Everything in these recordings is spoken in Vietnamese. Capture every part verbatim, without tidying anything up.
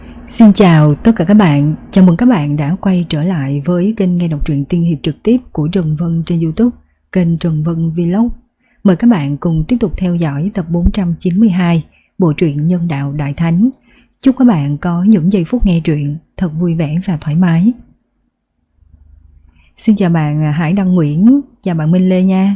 Xin chào tất cả các bạn, chào mừng các bạn đã quay trở lại với kênh nghe đọc truyện tiên hiệp trực tiếp của Trần Vân trên YouTube, kênh Trần Vân Vlog. Mời các bạn cùng tiếp tục theo dõi tập bốn trăm chín mươi hai, bộ truyện Nhân Đạo Đại Thánh. Chúc các bạn có những giây phút nghe truyện thật vui vẻ và thoải mái. Xin chào bạn Hải Đăng Nguyễn, chào bạn Minh Lê nha.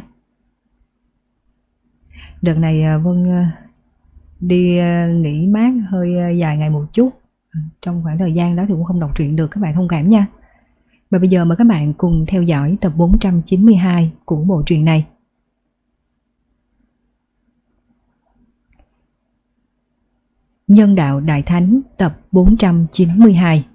Đợt này Vân đi nghỉ mát hơi dài ngày một chút. Trong khoảng thời gian đó thì cũng không đọc truyện được, các bạn thông cảm nha. Và bây giờ mời các bạn cùng theo dõi tập bốn trăm chín mươi hai của bộ truyện này. Nhân Đạo Đại Thánh tập bốn trăm chín mươi hai.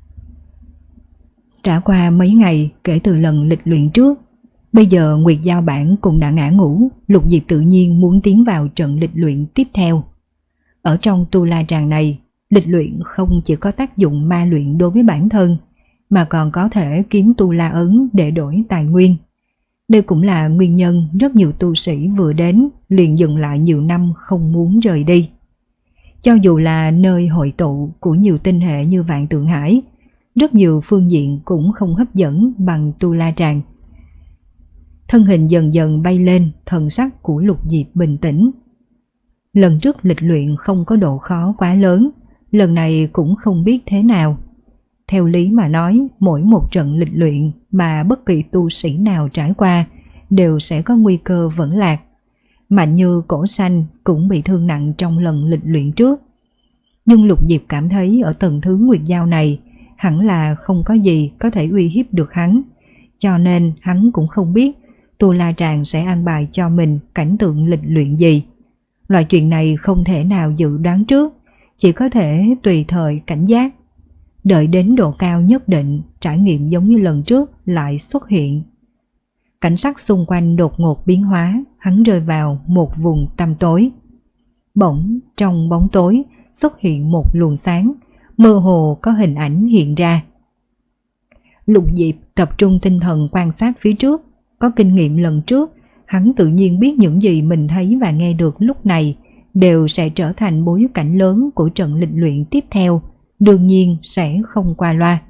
Đã qua mấy ngày kể từ lần lịch luyện trước, bây giờ Nguyệt Giao Bản cũng đã ngã ngủ. Lục Diệp tự nhiên muốn tiến vào trận lịch luyện tiếp theo. Ở trong tu la tràng này, lịch luyện không chỉ có tác dụng ma luyện đối với bản thân, mà còn có thể kiếm tu la ấn để đổi tài nguyên. Đây cũng là nguyên nhân rất nhiều tu sĩ vừa đến liền dừng lại nhiều năm không muốn rời đi. Cho dù là nơi hội tụ của nhiều tinh hệ như Vạn Tượng Hải, rất nhiều phương diện cũng không hấp dẫn bằng tu la tràng. Thân hình dần dần bay lên, thần sắc của Lục Diệp bình tĩnh. Lần trước lịch luyện không có độ khó quá lớn, lần này cũng không biết thế nào. Theo lý mà nói, mỗi một trận lịch luyện mà bất kỳ tu sĩ nào trải qua đều sẽ có nguy cơ vẫn lạc. Mạnh như Cổ Xanh cũng bị thương nặng trong lần lịch luyện trước. Nhưng Lục Diệp cảm thấy ở tầng thứ Nguyệt Giao này hẳn là không có gì có thể uy hiếp được hắn, cho nên hắn cũng không biết tu la tràng sẽ an bài cho mình cảnh tượng lịch luyện gì. Loại chuyện này không thể nào dự đoán trước, chỉ có thể tùy thời cảnh giác. Đợi đến độ cao nhất định, trải nghiệm giống như lần trước lại xuất hiện. Cảnh sắc xung quanh đột ngột biến hóa, hắn rơi vào một vùng tăm tối. Bỗng trong bóng tối xuất hiện một luồng sáng, mơ hồ có hình ảnh hiện ra. Lục Diệp tập trung tinh thần quan sát phía trước. Có kinh nghiệm lần trước, hắn tự nhiên biết những gì mình thấy và nghe được lúc này đều sẽ trở thành bối cảnh lớn của trận lịch luyện tiếp theo, đương nhiên sẽ không qua loa.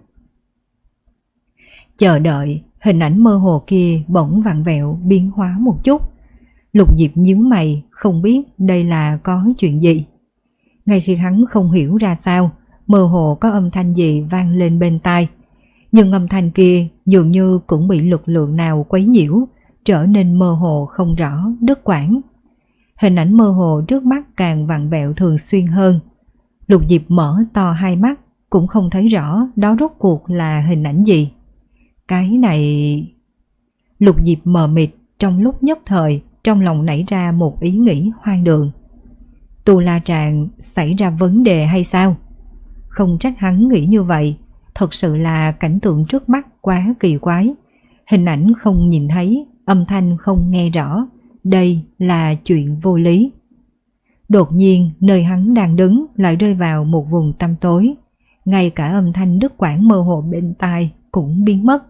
Chờ đợi, hình ảnh mơ hồ kia bỗng vặn vẹo biến hóa một chút. Lục Diệp nhíu mày, không biết đây là có chuyện gì. Ngay khi hắn không hiểu ra sao, mơ hồ có âm thanh gì vang lên bên tai. Nhưng âm thanh kia dường như cũng bị lực lượng nào quấy nhiễu, trở nên mơ hồ không rõ, đứt quãng. Hình ảnh mơ hồ trước mắt càng vặn vẹo thường xuyên hơn. Lục Diệp mở to hai mắt, cũng không thấy rõ đó rốt cuộc là hình ảnh gì. Cái này... Lục Diệp mờ mịt, trong lúc nhất thời, trong lòng nảy ra một ý nghĩ hoang đường. Tu la tràng xảy ra vấn đề hay sao? Không trách hắn nghĩ như vậy, thật sự là cảnh tượng trước mắt quá kỳ quái. Hình ảnh không nhìn thấy, âm thanh không nghe rõ, đây là chuyện vô lý. Đột nhiên nơi hắn đang đứng lại rơi vào một vùng tăm tối, ngay cả âm thanh đứt quãng mơ hồ bên tai cũng biến mất.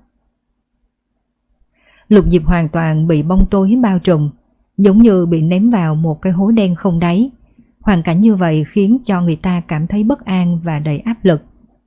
Lục Diệp hoàn toàn bị bóng tối bao trùm, giống như bị ném vào một cái hố đen không đáy. Hoàn cảnh như vậy khiến cho người ta cảm thấy bất an và đầy áp lực.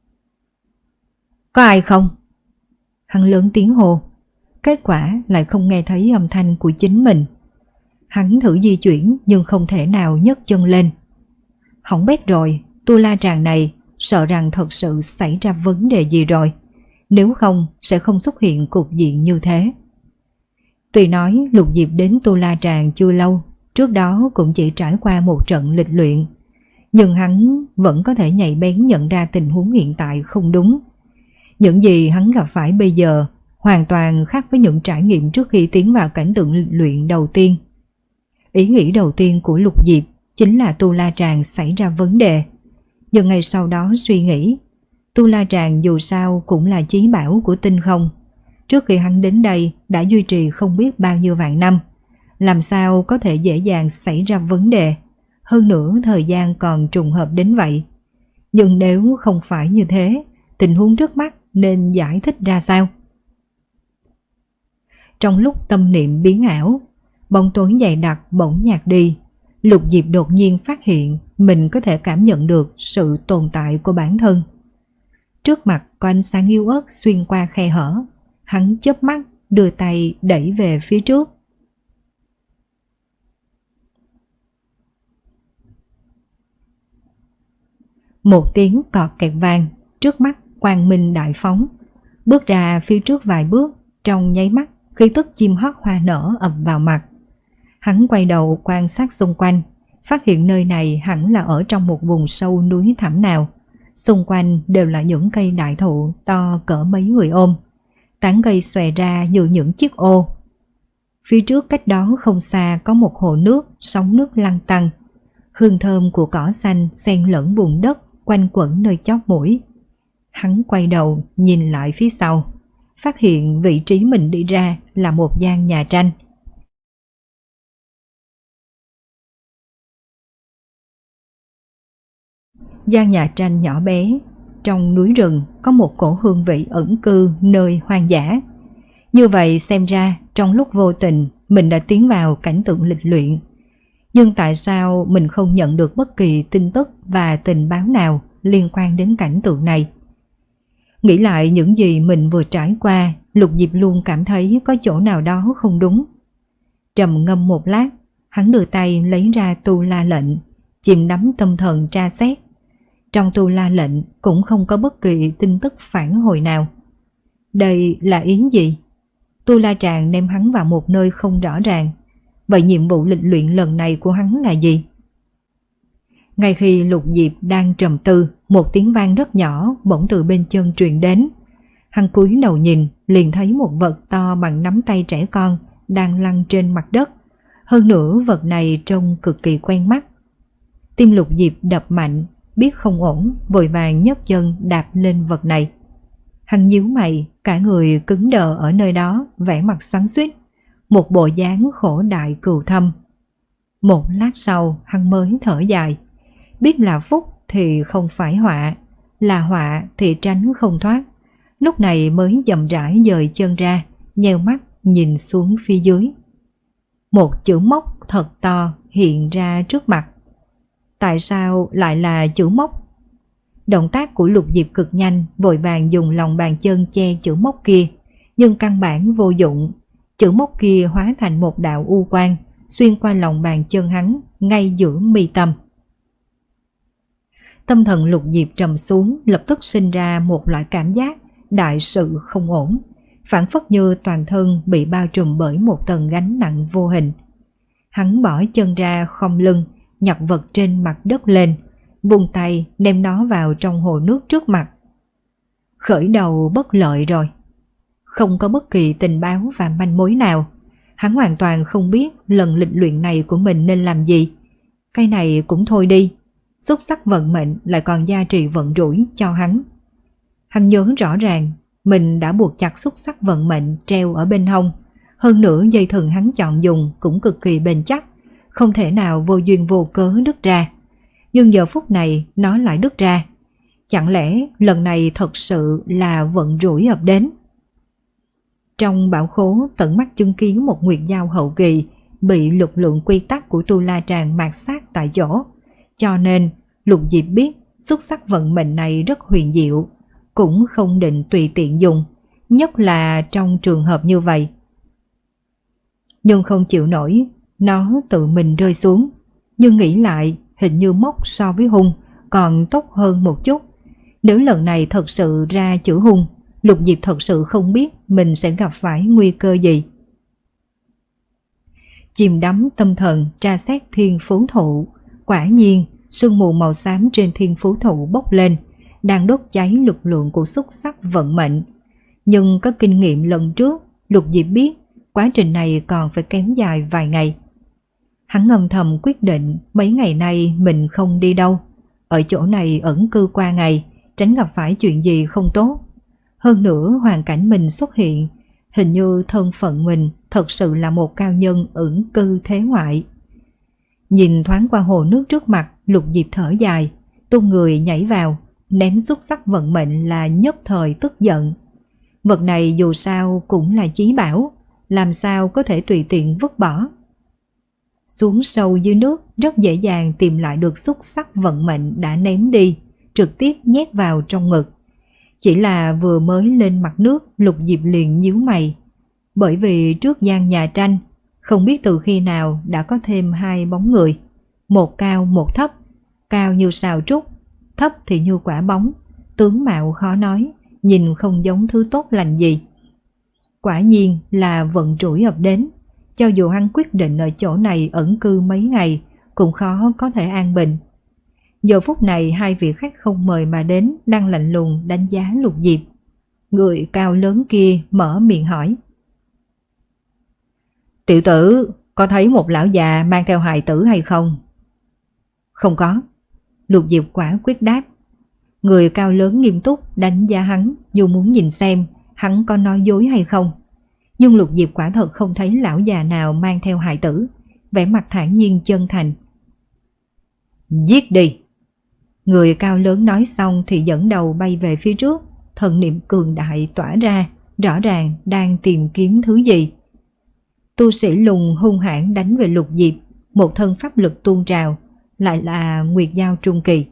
Có ai không? Hắn lớn tiếng hô. Kết quả lại không nghe thấy âm thanh của chính mình. Hắn thử di chuyển nhưng không thể nào nhấc chân lên. Hỏng bét rồi, tu la tràng này sợ rằng thật sự xảy ra vấn đề gì rồi. Nếu không sẽ không xuất hiện cục diện như thế. Tuy nói Lục Diệp đến tu la tràng chưa lâu, trước đó cũng chỉ trải qua một trận lịch luyện, nhưng hắn vẫn có thể nhạy bén nhận ra tình huống hiện tại không đúng. Những gì hắn gặp phải bây giờ hoàn toàn khác với những trải nghiệm trước khi tiến vào cảnh tượng lịch luyện đầu tiên. Ý nghĩ đầu tiên của Lục Diệp chính là tu la tràng xảy ra vấn đề. Nhưng ngay sau đó suy nghĩ, tu la tràng dù sao cũng là chí bảo của tinh không. Trước khi hắn đến đây đã duy trì không biết bao nhiêu vạn năm, làm sao có thể dễ dàng xảy ra vấn đề, hơn nữa thời gian còn trùng hợp đến vậy. Nhưng nếu không phải như thế, tình huống trước mắt nên giải thích ra sao? Trong lúc tâm niệm biến ảo, bóng tối dày đặc bỗng nhạt đi. Lục Diệp đột nhiên phát hiện mình có thể cảm nhận được sự tồn tại của bản thân. Trước mặt có ánh sáng yếu ớt xuyên qua khe hở, hắn chớp mắt đưa tay đẩy về phía trước. Một tiếng cọt kẹt vang, trước mắt quang minh đại phóng. Bước ra phía trước vài bước, trong nháy mắt khí tức chim hót hoa nở ập vào mặt. Hắn quay đầu quan sát xung quanh, phát hiện nơi này hẳn là ở trong một vùng sâu núi thẳm nào. Xung quanh đều là những cây đại thụ to cỡ mấy người ôm, tán cây xòe ra như những chiếc ô. Phía trước cách đó không xa có một hồ nước, sóng nước lăn tăn. Hương thơm của cỏ xanh xen lẫn bùn đất quanh quẩn nơi chóp mũi. Hắn quay đầu nhìn lại phía sau, phát hiện vị trí mình đi ra là một gian nhà tranh. Gian nhà tranh nhỏ bé, trong núi rừng có một cổ hương vị ẩn cư nơi hoang dã. Như vậy xem ra trong lúc vô tình mình đã tiến vào cảnh tượng lịch luyện. Nhưng tại sao mình không nhận được bất kỳ tin tức và tình báo nào liên quan đến cảnh tượng này? Nghĩ lại những gì mình vừa trải qua, Lục Diệp luôn cảm thấy có chỗ nào đó không đúng. Trầm ngâm một lát, hắn đưa tay lấy ra tu la lệnh, chìm đắm tâm thần tra xét. Trong tu la lệnh cũng không có bất kỳ tin tức phản hồi nào. Đây là ý gì? Tu la tràng đem hắn vào một nơi không rõ ràng. Vậy nhiệm vụ lịch luyện lần này của hắn là gì? Ngay khi Lục Diệp đang trầm tư, một tiếng vang rất nhỏ bỗng từ bên chân truyền đến. Hắn cúi đầu nhìn, liền thấy một vật to bằng nắm tay trẻ con đang lăn trên mặt đất. Hơn nữa vật này trông cực kỳ quen mắt. Tim Lục Diệp đập mạnh, biết không ổn, vội vàng nhấc chân đạp lên vật này. Hắn nhíu mày, cả người cứng đờ ở nơi đó, vẻ mặt xoắn xuýt, một bộ dáng khổ đại cừu thâm. Một lát sau hắn mới thở dài, biết là phúc thì không phải họa, là họa thì tránh không thoát. Lúc này mới chậm rãi dời chân ra, nheo mắt nhìn xuống phía dưới. Một chữ mốc thật to hiện ra trước mặt. Tại sao lại là chữ mốc? Động tác của Lục Diệp cực nhanh, vội vàng dùng lòng bàn chân che chữ mốc kia, nhưng căn bản vô dụng. Chữ mốc kia hóa thành một đạo u quang, xuyên qua lòng bàn chân hắn, ngay giữa mi tâm. Tâm thần Lục Diệp trầm xuống, lập tức sinh ra một loại cảm giác đại sự không ổn, phảng phất như toàn thân bị bao trùm bởi một tầng gánh nặng vô hình. Hắn bỏ chân ra khom lưng, nhặt vật trên mặt đất lên, vung tay đem nó vào trong hồ nước trước mặt. Khởi đầu bất lợi rồi. Không có bất kỳ tình báo và manh mối nào. Hắn hoàn toàn không biết lần lịch luyện này của mình nên làm gì. Cái này cũng thôi đi, xúc sắc vận mệnh lại còn gia trì vận rủi cho hắn. Hắn nhớ rõ ràng mình đã buộc chặt xúc sắc vận mệnh treo ở bên hông. Hơn nữa dây thừng hắn chọn dùng cũng cực kỳ bền chắc, không thể nào vô duyên vô cớ đứt ra. Nhưng giờ phút này nó lại đứt ra. Chẳng lẽ lần này thật sự là vận rủi ập đến? Trong bão khố tận mắt chứng kiến một nguyệt giao hậu kỳ bị lực lượng quy tắc của Tu La Tràng mạt sát tại chỗ. Cho nên Lục Diệp biết xúc sắc vận mệnh này rất huyền diệu, cũng không định tùy tiện dùng, nhất là trong trường hợp như vậy. Nhưng không chịu nổi, nó tự mình rơi xuống. Nhưng nghĩ lại, hình như mốc so với hung còn tốt hơn một chút. Nếu lần này thật sự ra chữ hung, Lục Diệp thật sự không biết mình sẽ gặp phải nguy cơ gì. Chìm đắm tâm thần tra xét thiên phú thụ, quả nhiên sương mù màu xám trên thiên phú thụ bốc lên, đang đốt cháy lực lượng của xúc sắc vận mệnh. Nhưng có kinh nghiệm lần trước, Lục Diệp biết quá trình này còn phải kéo dài vài ngày. Hắn ngầm thầm quyết định mấy ngày nay mình không đi đâu, ở chỗ này ẩn cư qua ngày, tránh gặp phải chuyện gì không tốt. Hơn nữa hoàn cảnh mình xuất hiện, hình như thân phận mình thật sự là một cao nhân ẩn cư thế ngoại. Nhìn thoáng qua hồ nước trước mặt, Lục Diệp thở dài, tung người nhảy vào, ném xúc sắc vận mệnh là nhất thời tức giận. Vật này dù sao cũng là chí bảo, làm sao có thể tùy tiện vứt bỏ. xuống sâu dưới nước rất dễ dàng tìm lại được xúc sắc vận mệnh đã ném đi, trực tiếp nhét vào trong ngực. Chỉ là vừa mới lên mặt nước, Lục Diệp liền nhíu mày, bởi vì trước gian nhà tranh không biết từ khi nào đã có thêm hai bóng người, một cao một thấp, cao như sào trúc, thấp thì như quả bóng, tướng mạo khó nói, nhìn không giống thứ tốt lành gì. Quả nhiên là vận rủi ập đến, cho dù hắn quyết định ở chỗ này ẩn cư mấy ngày cũng khó có thể an bình. Giờ phút này hai vị khách không mời mà đến đang lạnh lùng đánh giá Lục Diệp. Người cao lớn kia mở miệng hỏi: "Tiểu tử, có thấy một lão già mang theo hài tử hay không?" "Không có." Lục Diệp quả quyết đáp. Người cao lớn nghiêm túc đánh giá hắn, dù muốn nhìn xem hắn có nói dối hay không. Nhưng Lục Diệp quả thật không thấy lão già nào mang theo hài tử, vẻ mặt thản nhiên chân thành. "Giết đi!" Người cao lớn nói xong thì dẫn đầu bay về phía trước, thần niệm cường đại tỏa ra, rõ ràng đang tìm kiếm thứ gì. Tu sĩ lùng hung hãn đánh về Lục Diệp, một thân pháp lực tuôn trào, lại là Nguyệt Giao trung kỳ.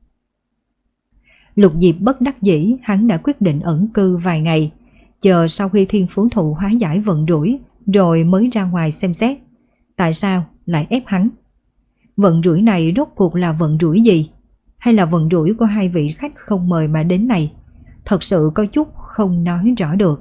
Lục Diệp bất đắc dĩ, hắn đã quyết định ẩn cư vài ngày, chờ sau khi thiên phú thụ hóa giải vận rủi rồi mới ra ngoài xem xét. Tại sao lại ép hắn? Vận rủi này rốt cuộc là vận rủi gì? Hay là vận rủi của hai vị khách không mời mà đến này? Thật sự có chút không nói rõ được.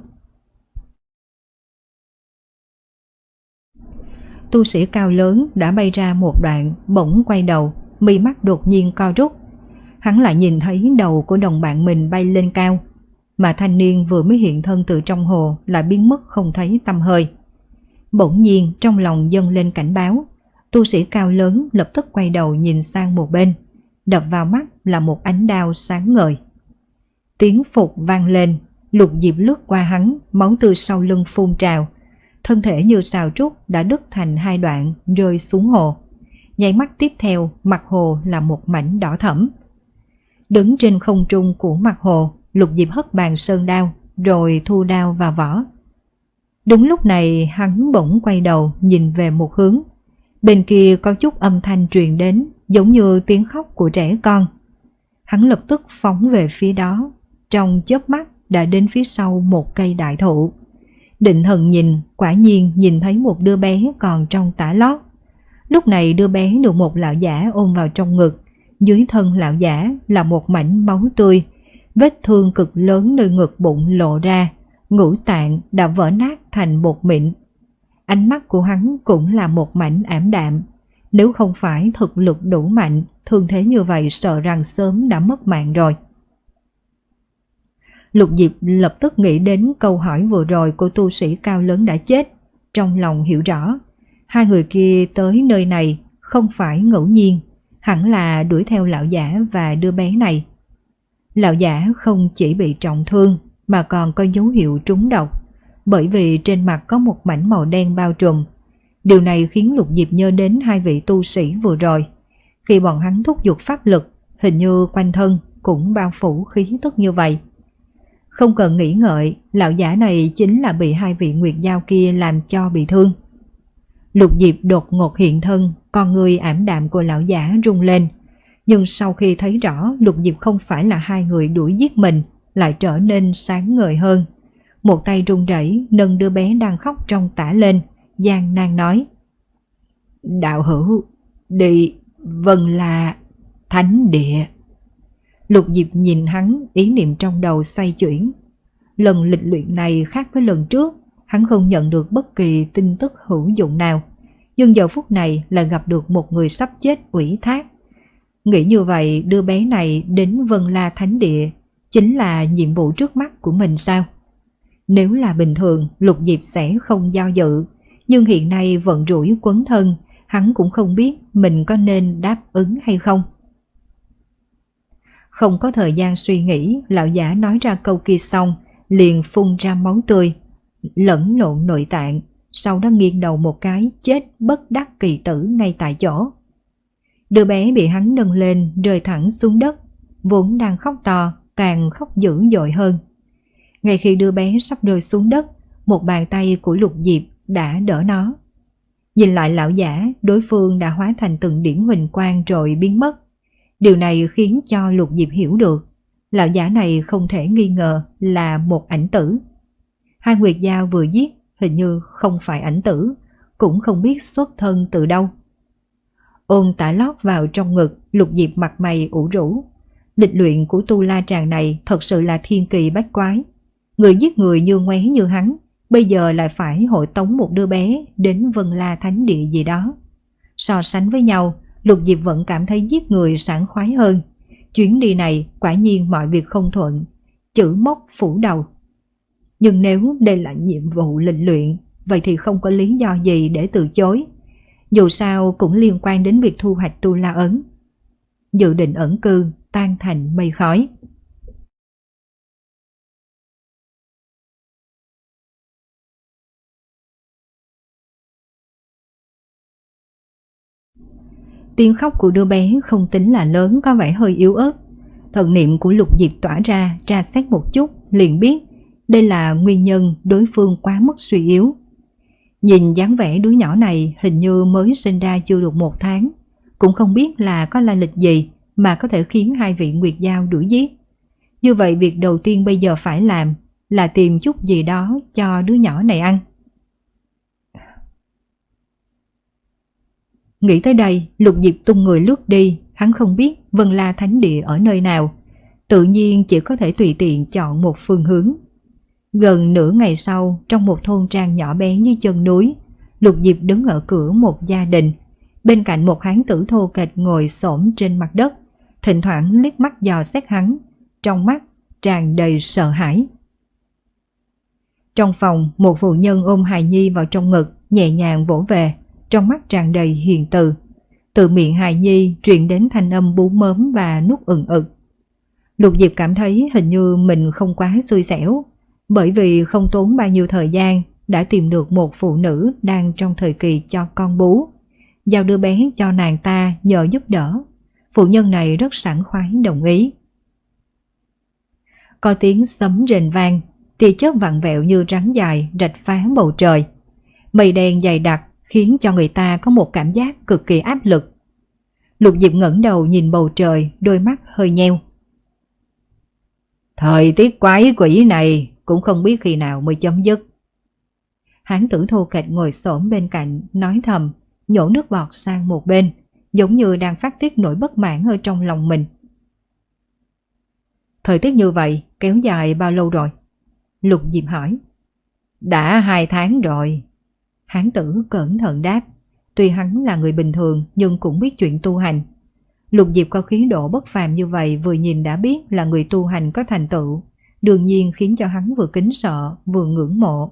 Tu sĩ cao lớn đã bay ra một đoạn, bỗng quay đầu, mi mắt đột nhiên co rút. Hắn lại nhìn thấy đầu của đồng bạn mình bay lên cao, mà thanh niên vừa mới hiện thân từ trong hồ lại biến mất không thấy tăm hơi. Bỗng nhiên trong lòng dâng lên cảnh báo, tu sĩ cao lớn lập tức quay đầu nhìn sang một bên, đập vào mắt là một ánh đao sáng ngời. Tiếng phục vang lên, Lục Diệp lướt qua hắn, máu từ sau lưng phun trào, thân thể như sào trúc đã đứt thành hai đoạn rơi xuống hồ. Nháy mắt tiếp theo, mặt hồ là một mảnh đỏ thẫm. Đứng trên không trung của mặt hồ, Lục Diệp hất bàn sơn đao rồi thu đao vào vỏ. Đúng lúc này hắn bỗng quay đầu nhìn về một hướng. Bên kia có chút âm thanh truyền đến, giống như tiếng khóc của trẻ con. Hắn lập tức phóng về phía đó, trong chớp mắt đã đến phía sau một cây đại thụ. Định thần nhìn, quả nhiên nhìn thấy một đứa bé còn trong tã lót. Lúc này đứa bé được một lão giả ôm vào trong ngực, dưới thân lão giả là một mảnh máu tươi, vết thương cực lớn nơi ngực bụng lộ ra, ngũ tạng đã vỡ nát thành bột mịn. Ánh mắt của hắn cũng là một mảnh ảm đạm, nếu không phải thực lực đủ mạnh, thương thế như vậy sợ rằng sớm đã mất mạng rồi. Lục Diệp lập tức nghĩ đến câu hỏi vừa rồi của tu sĩ cao lớn đã chết, trong lòng hiểu rõ, hai người kia tới nơi này không phải ngẫu nhiên, hẳn là đuổi theo lão giả và đứa bé này. Lão giả không chỉ bị trọng thương mà còn có dấu hiệu trúng độc, bởi vì trên mặt có một mảnh màu đen bao trùm. Điều này khiến Lục Diệp nhớ đến hai vị tu sĩ vừa rồi. Khi bọn hắn thúc giục pháp lực, hình như quanh thân cũng bao phủ khí tức như vậy. Không cần nghĩ ngợi, lão giả này chính là bị hai vị Nguyệt Giao kia làm cho bị thương. Lục Diệp đột ngột hiện thân, con người ảm đạm của lão giả rung lên. Nhưng sau khi thấy rõ Lục Diệp không phải là hai người đuổi giết mình, lại trở nên sáng ngời hơn. Một tay run rẩy nâng đứa bé đang khóc trong tã lên, gian nan nói: "Đạo hữu, đi Vân La Thánh Địa." Lục Diệp nhìn hắn, ý niệm trong đầu xoay chuyển. Lần lịch luyện này khác với lần trước, hắn không nhận được bất kỳ tin tức hữu dụng nào, nhưng giờ phút này là gặp được một người sắp chết ủy thác. Nghĩ như vậy, đứa bé này đến Vân La Thánh Địa chính là nhiệm vụ trước mắt của mình sao? Nếu là bình thường, Lục Diệp sẽ không do dự, nhưng hiện nay vận rủi quấn thân, hắn cũng không biết mình có nên đáp ứng hay không. Không có thời gian suy nghĩ, lão giả nói ra câu kia xong, liền phun ra máu tươi, lẫn lộn nội tạng, sau đó nghiêng đầu một cái, chết bất đắc kỳ tử ngay tại chỗ. Đứa bé bị hắn nâng lên, rơi thẳng xuống đất, vốn đang khóc to, càng khóc dữ dội hơn. Ngay khi đứa bé sắp rơi xuống đất, một bàn tay của Lục Diệp đã đỡ nó. Nhìn lại lão giả, đối phương đã hóa thành từng điểm huỳnh quang rồi biến mất. Điều này khiến cho Lục Diệp hiểu được, lão giả này không thể nghi ngờ là một ảnh tử. Hai Nguyệt Dao vừa giết hình như không phải ảnh tử, cũng không biết xuất thân từ đâu. Ôm tả lót vào trong ngực, Lục Diệp mặt mày ủ rũ. Lịch luyện của tu la tràng này thật sự là thiên kỳ bách quái. Người giết người như ngoé như hắn, bây giờ lại phải hội tống một đứa bé đến Vân La Thánh Địa gì đó. So sánh với nhau, Lục Diệp vẫn cảm thấy giết người sảng khoái hơn. Chuyến đi này quả nhiên mọi việc không thuận, chữ mốc phủ đầu. Nhưng nếu đây là nhiệm vụ lịch luyện, vậy thì không có lý do gì để từ chối. Dù sao cũng liên quan đến việc thu hoạch tu la ấn. Dự định ẩn cư tan thành mây khói. Tiếng khóc của đứa bé không tính là lớn, có vẻ hơi yếu ớt. Thần niệm của Lục Diệp tỏa ra, tra xét một chút, liền biết đây là nguyên nhân đối phương quá mức suy yếu. Nhìn dáng vẻ đứa nhỏ này hình như mới sinh ra chưa được một tháng, cũng không biết là có lai lịch gì mà có thể khiến hai vị Nguyệt Dao đuổi giết. Như vậy việc đầu tiên bây giờ phải làm là tìm chút gì đó cho đứa nhỏ này ăn. Nghĩ tới đây, Lục Diệp tung người lướt đi, hắn không biết Vân La Thánh Địa ở nơi nào, tự nhiên chỉ có thể tùy tiện chọn một phương hướng. Gần nửa ngày sau, trong một thôn trang nhỏ bé như chân núi, Lục Diệp đứng ở cửa một gia đình, bên cạnh một hán tử thô kệch ngồi xổm trên mặt đất, thỉnh thoảng liếc mắt dò xét hắn, trong mắt tràn đầy sợ hãi. Trong phòng, một phụ nhân ôm hài nhi vào trong ngực, nhẹ nhàng vỗ về, trong mắt tràn đầy hiền từ. Từ miệng hài nhi truyền đến thanh âm bú mớm và nuốt ừng ực. Lục Diệp cảm thấy hình như mình không quá xui xẻo, bởi vì không tốn bao nhiêu thời gian đã tìm được một phụ nữ đang trong thời kỳ cho con bú, giao đứa bé cho nàng ta nhờ giúp đỡ. Phụ nhân này rất sảng khoái đồng ý. Có tiếng sấm rền vang, tia chớp vặn vẹo như rắn dài rạch phá bầu trời. Mây đen dày đặc khiến cho người ta có một cảm giác cực kỳ áp lực. Lục Diệp ngẩng đầu nhìn bầu trời, đôi mắt hơi nheo. Thời tiết quái quỷ này cũng không biết khi nào mới chấm dứt. Hán tử thô kệch ngồi xổm bên cạnh nói thầm, nhổ nước bọt sang một bên, giống như đang phát tiết nỗi bất mãn ở trong lòng mình. Thời tiết như vậy kéo dài bao lâu rồi? Lục Diệp hỏi. Đã hai tháng rồi. Hán tử cẩn thận đáp. Tuy hắn là người bình thường nhưng cũng biết chuyện tu hành. Lục Diệp có khí độ bất phàm như vậy vừa nhìn đã biết là người tu hành có thành tựu, đương nhiên khiến cho hắn vừa kính sợ vừa ngưỡng mộ.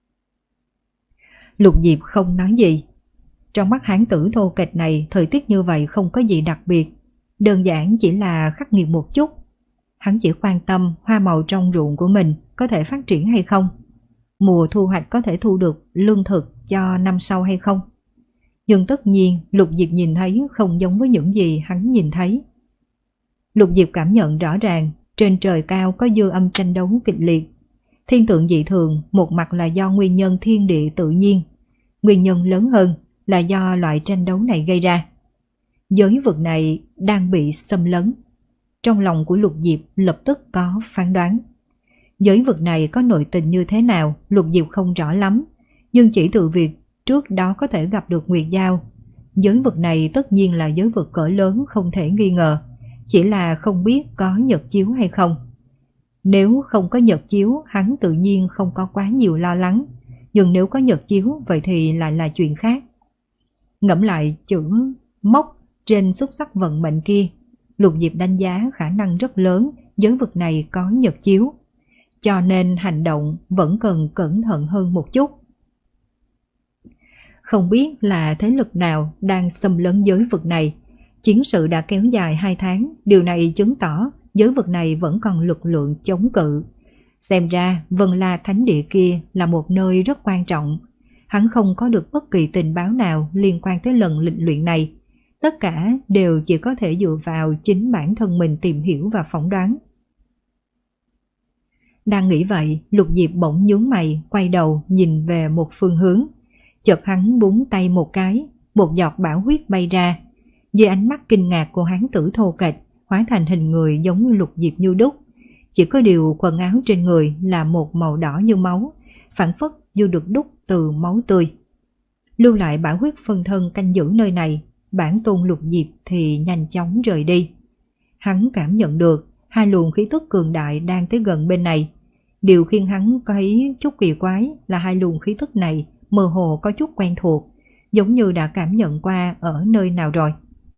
Lục Diệp không nói gì. Trong mắt hán tử thô kệch này, thời tiết như vậy không có gì đặc biệt, đơn giản chỉ là khắc nghiệt một chút. Hắn chỉ quan tâm hoa màu trong ruộng của mình có thể phát triển hay không, mùa thu hoạch có thể thu được lương thực cho năm sau hay không. Nhưng tất nhiên Lục Diệp nhìn thấy không giống với những gì hắn nhìn thấy. Lục Diệp cảm nhận rõ ràng trên trời cao có dư âm tranh đấu kịch liệt. Thiên tượng dị thường một mặt là do nguyên nhân thiên địa tự nhiên, nguyên nhân lớn hơn là do loại tranh đấu này gây ra. Giới vực này đang bị xâm lấn. Trong lòng của Lục Diệp lập tức có phán đoán. Giới vực này có nội tình như thế nào Lục Diệp không rõ lắm, nhưng chỉ từ việc trước đó có thể gặp được Nguyệt Dao, giới vực này tất nhiên là giới vực cỡ lớn không thể nghi ngờ, chỉ là không biết có nhật chiếu hay không. Nếu không có nhật chiếu hắn tự nhiên không có quá nhiều lo lắng, nhưng nếu có nhật chiếu vậy thì lại là chuyện khác. Ngẫm lại chữ mốc trên xúc sắc vận mệnh kia, Lục Diệp đánh giá khả năng rất lớn giới vực này có nhật chiếu, cho nên hành động vẫn cần cẩn thận hơn một chút. Không biết là thế lực nào đang xâm lấn giới vực này. Chiến sự đã kéo dài hai tháng, điều này chứng tỏ giới vực này vẫn còn lực lượng chống cự. Xem ra Vân La Thánh Địa kia là một nơi rất quan trọng. Hắn không có được bất kỳ tình báo nào liên quan tới lần lịch luyện này. Tất cả đều chỉ có thể dựa vào chính bản thân mình tìm hiểu và phỏng đoán. Đang nghĩ vậy, Lục Diệp bỗng nhướng mày, quay đầu nhìn về một phương hướng. Chợt hắn búng tay một cái, một giọt bão huyết bay ra. Dưới ánh mắt kinh ngạc của hán tử thô kệch, hóa thành hình người giống như Lục Diệp như đúc. Chỉ có điều quần áo trên người là một màu đỏ như máu, phảng phất như được đúc từ máu tươi. Lưu lại bão huyết phân thân canh giữ nơi này, bản tôn Lục Diệp thì nhanh chóng rời đi. Hắn cảm nhận được hai luồng khí tức cường đại đang tới gần bên này. Điều khiến hắn có thấy chút kỳ quái là hai luồng khí tức này mơ hồ có chút quen thuộc, giống như đã cảm nhận qua ở nơi nào rồi.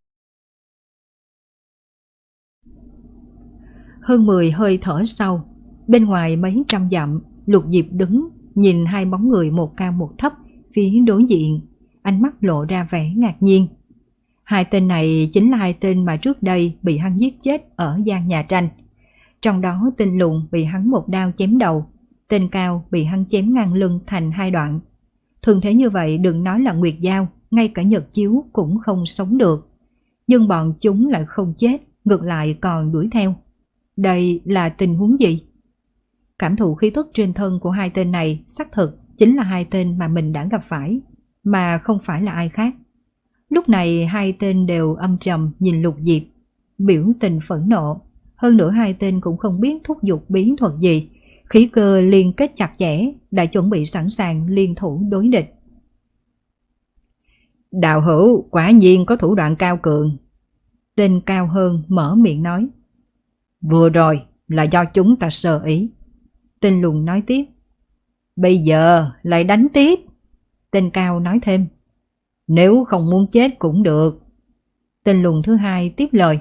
Hơn mười hơi thở sau, bên ngoài mấy trăm dặm, Lục Diệp đứng nhìn hai bóng người một cao một thấp phía đối diện, ánh mắt lộ ra vẻ ngạc nhiên. Hai tên này chính là hai tên mà trước đây bị hắn giết chết ở gian nhà tranh. Trong đó tên Lùn bị hắn một đao chém đầu, tên Cao bị hắn chém ngang lưng thành hai đoạn. Thường thế như vậy đừng nói là Nguyệt Giao, ngay cả Nhật Chiếu cũng không sống được. Nhưng bọn chúng lại không chết, ngược lại còn đuổi theo. Đây là tình huống gì? Cảm thụ khí tức trên thân của hai tên này xác thực chính là hai tên mà mình đã gặp phải, mà không phải là ai khác. Lúc này hai tên đều âm trầm nhìn Lục Diệp, biểu tình phẫn nộ. Hơn nữa hai tên cũng không biết thúc giục bí thuật gì, khí cơ liên kết chặt chẽ, đã chuẩn bị sẵn sàng liên thủ đối địch. Đạo hữu quả nhiên có thủ đoạn cao cường. Tên cao hơn mở miệng nói. Vừa rồi là do chúng ta sơ ý. Tên Lùn nói tiếp. Bây giờ lại đánh tiếp. Tên Cao nói thêm. Nếu không muốn chết cũng được. Tên Lùn thứ hai tiếp lời.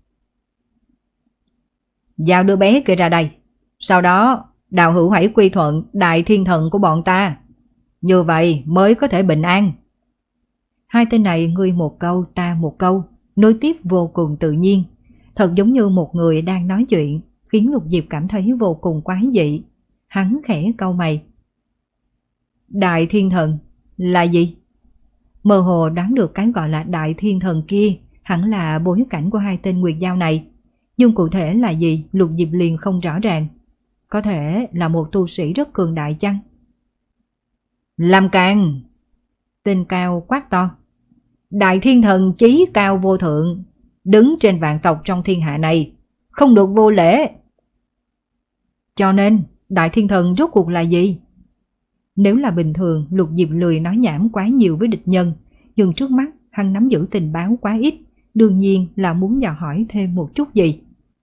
Giao đứa bé kia ra đây. Sau đó đạo hữu hãy quy thuận đại thiên thần của bọn ta. Như vậy mới có thể bình an. Hai tên này ngươi một câu ta một câu, nối tiếp vô cùng tự nhiên. Thật giống như một người đang nói chuyện, khiến Lục Diệp cảm thấy vô cùng quái dị. Hắn khẽ cau mày. Đại thiên thần là gì? Mơ hồ đoán được cái gọi là đại thiên thần kia hẳn là bối cảnh của hai tên Nguyệt Giao này. Nhưng cụ thể là gì Lục Diệp liền không rõ ràng. Có thể là một tu sĩ rất cường đại chăng? Làm càn! Tên Cao quát to. Đại thiên thần chí cao vô thượng, đứng trên vạn tộc trong thiên hạ này, không được vô lễ. Cho nên đại thiên thần rốt cuộc là gì? Nếu là bình thường, Lục Diệp lười nói nhảm quá nhiều với địch nhân, nhưng trước mắt hắn nắm giữ tình báo quá ít, đương nhiên là muốn dò hỏi thêm một chút gì.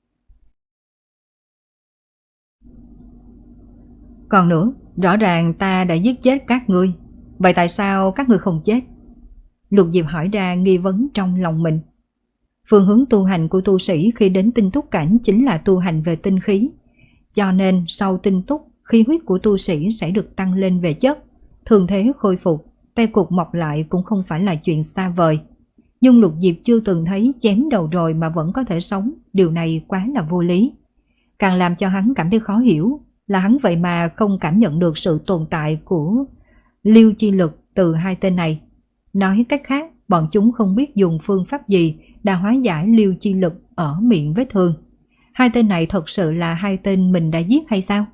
Còn nữa, rõ ràng ta đã giết chết các ngươi, vậy tại sao các ngươi không chết? Lục Diệp hỏi ra nghi vấn trong lòng mình. Phương hướng tu hành của tu sĩ khi đến tinh túc cảnh chính là tu hành về tinh khí, cho nên sau tinh túc, khí huyết của tu sĩ sẽ được tăng lên về chất, thường thế khôi phục, tay cục mọc lại cũng không phải là chuyện xa vời. Nhưng Lục Diệp chưa từng thấy chém đầu rồi mà vẫn có thể sống, điều này quá là vô lý. Càng làm cho hắn cảm thấy khó hiểu là hắn vậy mà không cảm nhận được sự tồn tại của liêu chi lực từ hai tên này. Nói cách khác, bọn chúng không biết dùng phương pháp gì đã hóa giải liêu chi lực ở miệng vết thương. Hai tên này thật sự là hai tên mình đã giết hay sao?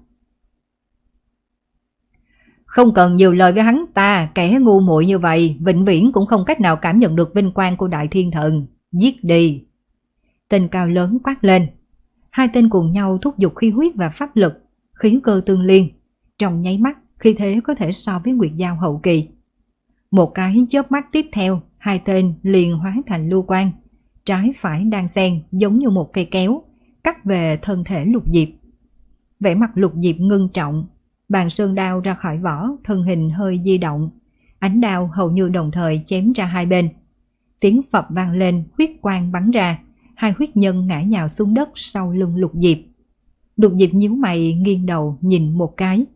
Không cần nhiều lời với hắn ta, kẻ ngu muội như vậy vĩnh viễn cũng không cách nào cảm nhận được vinh quang của đại thiên thần. Giết đi! Tên Cao lớn quát lên. Hai tên cùng nhau thúc giục khí huyết và pháp lực, khí cơ tương liên. Trong nháy mắt, khí thế có thể so với Nguyệt Giao hậu kỳ. Một cái chớp mắt tiếp theo, hai tên liền hóa thành lưu quang, trái phải đan xen giống như một cây kéo, cắt về thân thể Lục Diệp. Vẻ mặt Lục Diệp ngưng trọng, bàn sơn đao ra khỏi vỏ, thân hình hơi di động, ánh đao hầu như đồng thời chém ra hai bên. Tiếng phập vang lên, huyết quang bắn ra, hai huyết nhân ngã nhào xuống đất sau lưng Lục Diệp. Lục Diệp nhíu mày nghiêng đầu nhìn một cái.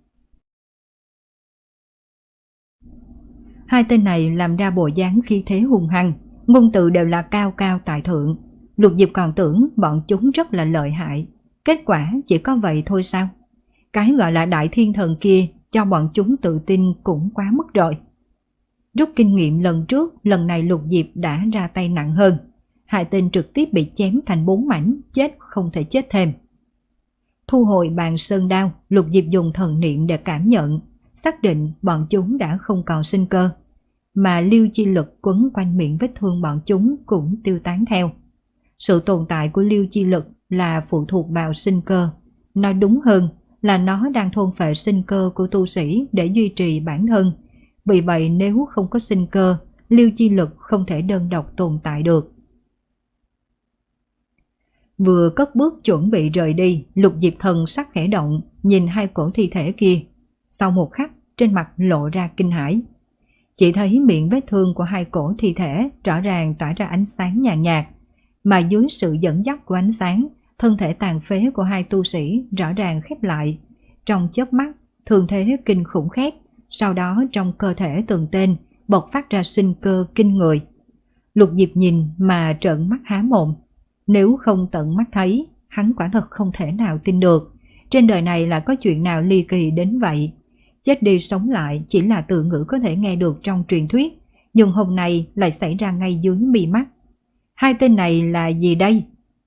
Hai tên này làm ra bộ dáng khí thế hung hăng, ngôn từ đều là cao cao tại thượng. Lục Diệp còn tưởng bọn chúng rất là lợi hại, kết quả chỉ có vậy thôi sao? Cái gọi là đại thiên thần kia cho bọn chúng tự tin cũng quá mức rồi. Rút kinh nghiệm lần trước, lần này Lục Diệp đã ra tay nặng hơn. Hai tên trực tiếp bị chém thành bốn mảnh, chết không thể chết thêm. Thu hồi bàn sơn đao, Lục Diệp dùng thần niệm để cảm nhận, xác định bọn chúng đã không còn sinh cơ. mà lưu chi lực quấn quanh miệng vết thương bọn chúng cũng tiêu tán theo. Sự tồn tại của lưu chi lực là phụ thuộc vào sinh cơ. Nói đúng hơn là nó đang thôn phệ sinh cơ của tu sĩ để duy trì bản thân. Vì vậy nếu không có sinh cơ, lưu chi lực không thể đơn độc tồn tại được. Vừa cất bước chuẩn bị rời đi, Lục Diệp thần sắc khẽ động, nhìn hai cổ thi thể kia. Sau một khắc, trên mặt lộ ra kinh hãi. Chỉ thấy miệng vết thương của hai cổ thi thể rõ ràng tỏa ra ánh sáng nhàn nhạt, mà dưới sự dẫn dắt của ánh sáng, thân thể tàn phế của hai tu sĩ rõ ràng khép lại. Trong chớp mắt, thương thế kinh khủng khép, sau đó trong cơ thể từng tên bộc phát ra sinh cơ kinh người. Lục Diệp nhìn mà trợn mắt há mồm. Nếu không tận mắt thấy, hắn quả thật không thể nào tin được. Trên đời này là có chuyện nào ly kỳ đến vậy. Chết đi sống lại chỉ là từ ngữ có thể nghe được trong truyền thuyết, nhưng hôm nay lại xảy ra ngay dưới mi mắt. Hai tên này là gì đây?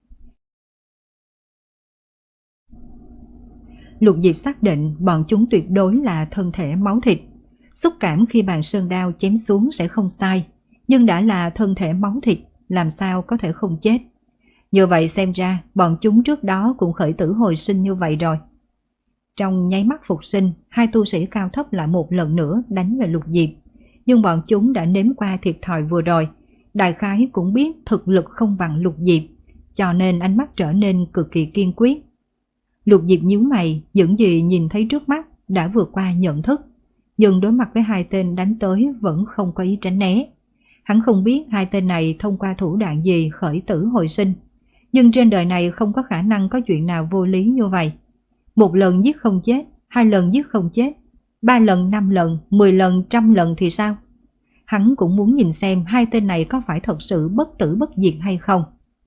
Lục Diệp xác định bọn chúng tuyệt đối là thân thể máu thịt. Xúc cảm khi bàn sơn đao chém xuống sẽ không sai, nhưng đã là thân thể máu thịt, làm sao có thể không chết? Như vậy xem ra bọn chúng trước đó cũng khởi tử hồi sinh như vậy rồi. Trong nháy mắt phục sinh, hai tu sĩ cao thấp lại một lần nữa đánh về Lục Diệp. Nhưng bọn chúng đã nếm qua thiệt thòi vừa rồi, đại khái cũng biết thực lực không bằng Lục Diệp, cho nên ánh mắt trở nên cực kỳ kiên quyết. Lục Diệp nhíu mày, những gì nhìn thấy trước mắt đã vượt qua nhận thức, nhưng đối mặt với hai tên đánh tới vẫn không có ý tránh né. Hắn không biết hai tên này thông qua thủ đoạn gì khởi tử hồi sinh, nhưng trên đời này không có khả năng có chuyện nào vô lý như vậy. Một lần giết không chết, hai lần giết không chết, ba lần, năm lần, mười lần, trăm lần thì sao? Hắn cũng muốn nhìn xem hai tên này có phải thật sự bất tử bất diệt hay không.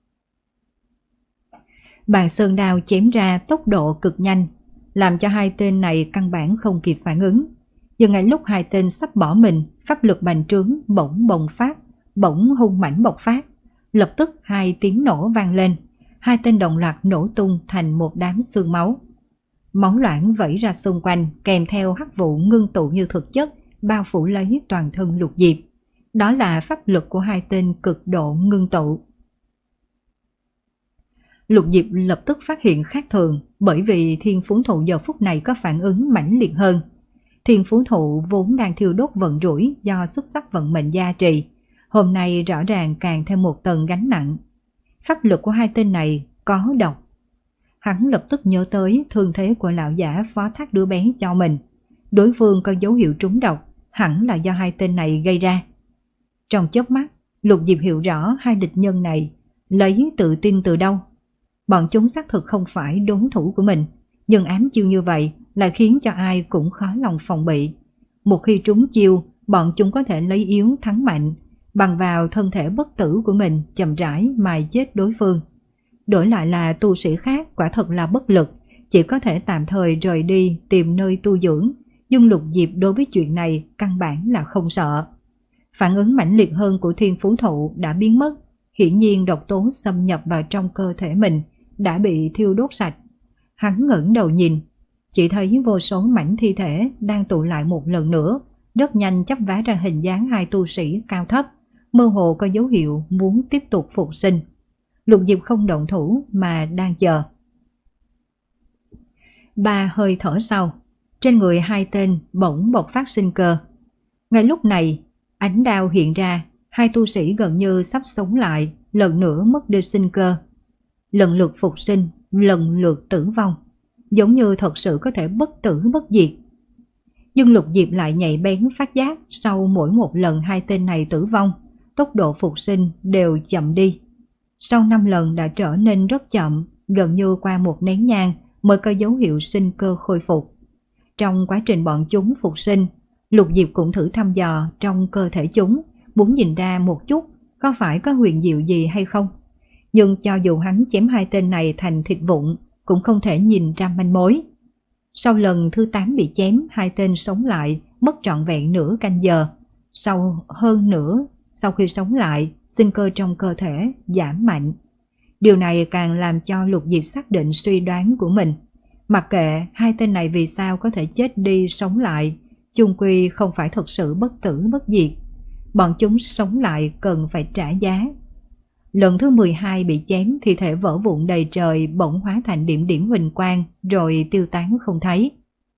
Bàn sơn đao chém ra tốc độ cực nhanh, làm cho hai tên này căn bản không kịp phản ứng. Nhưng ngay lúc hai tên sắp bỏ mình, pháp lực bành trướng bỗng bùng phát, bỗng hung mãnh bộc phát. Lập tức hai tiếng nổ vang lên, hai tên đồng loạt nổ tung thành một đám xương máu. Máu loãng vẩy ra xung quanh, kèm theo hắc vụ ngưng tụ như thực chất, bao phủ lấy toàn thân Lục Diệp. Đó là pháp lực của hai tên cực độ ngưng tụ. Lục Diệp lập tức phát hiện khác thường, bởi vì thiên phú thụ giờ phút này có phản ứng mãnh liệt hơn. Thiên phú thụ vốn đang thiêu đốt vận rủi do xúc sắc vận mệnh gia trì, hôm nay rõ ràng càng thêm một tầng gánh nặng. Pháp lực của hai tên này có độc. Hắn lập tức nhớ tới thương thế của lão giả phó thác đứa bé cho mình. Đối phương có dấu hiệu trúng độc, hẳn là do hai tên này gây ra. Trong chớp mắt, Lục Diệp hiểu rõ hai địch nhân này lấy tự tin từ đâu. Bọn chúng xác thực không phải đối thủ của mình, nhưng ám chiêu như vậy lại khiến cho ai cũng khó lòng phòng bị. Một khi trúng chiêu, bọn chúng có thể lấy yếu thắng mạnh, bằng vào thân thể bất tử của mình chậm rãi mài chết đối phương. Đổi lại là tu sĩ khác quả thật là bất lực, chỉ có thể tạm thời rời đi tìm nơi tu dưỡng, nhưng Lục Diệp đối với chuyện này căn bản là không sợ. Phản ứng mãnh liệt hơn của thiên phú thụ đã biến mất, hiển nhiên độc tố xâm nhập vào trong cơ thể mình đã bị thiêu đốt sạch. Hắn ngẩng đầu nhìn, chỉ thấy vô số mảnh thi thể đang tụ lại một lần nữa, rất nhanh chắp vá ra hình dáng hai tu sĩ cao thấp, mơ hồ có dấu hiệu muốn tiếp tục phục sinh. Lục Diệp không động thủ mà đang chờ. Ba hơi thở sau, trên người hai tên bỗng bộc phát sinh cơ. Ngay lúc này, ánh đao hiện ra, hai tu sĩ gần như sắp sống lại, lần nữa mất đi sinh cơ. Lần lượt phục sinh, lần lượt tử vong, giống như thật sự có thể bất tử bất diệt. Nhưng Lục Diệp lại nhạy bén phát giác sau mỗi một lần hai tên này tử vong, tốc độ phục sinh đều chậm đi. Sau năm lần đã trở nên rất chậm, gần như qua một nén nhang mới có dấu hiệu sinh cơ khôi phục. Trong quá trình bọn chúng phục sinh, Lục Diệp cũng thử thăm dò trong cơ thể chúng, muốn nhìn ra một chút có phải có huyền diệu gì hay không. Nhưng cho dù hắn chém hai tên này thành thịt vụn, cũng không thể nhìn ra manh mối. Sau lần thứ tám bị chém, hai tên sống lại, mất trọn vẹn nửa canh giờ. Sau hơn nữa, sau khi sống lại, sinh cơ trong cơ thể giảm mạnh. Điều này càng làm cho Lục Diệp xác định suy đoán của mình. Mặc kệ hai tên này vì sao có thể chết đi sống lại, chung quy không phải thật sự bất tử bất diệt. bọn chúng sống lại cần phải trả giá. Lần thứ mười hai bị chém, thi thể vỡ vụn đầy trời, bỗng hóa thành điểm điểm huỳnh quang rồi tiêu tán không thấy.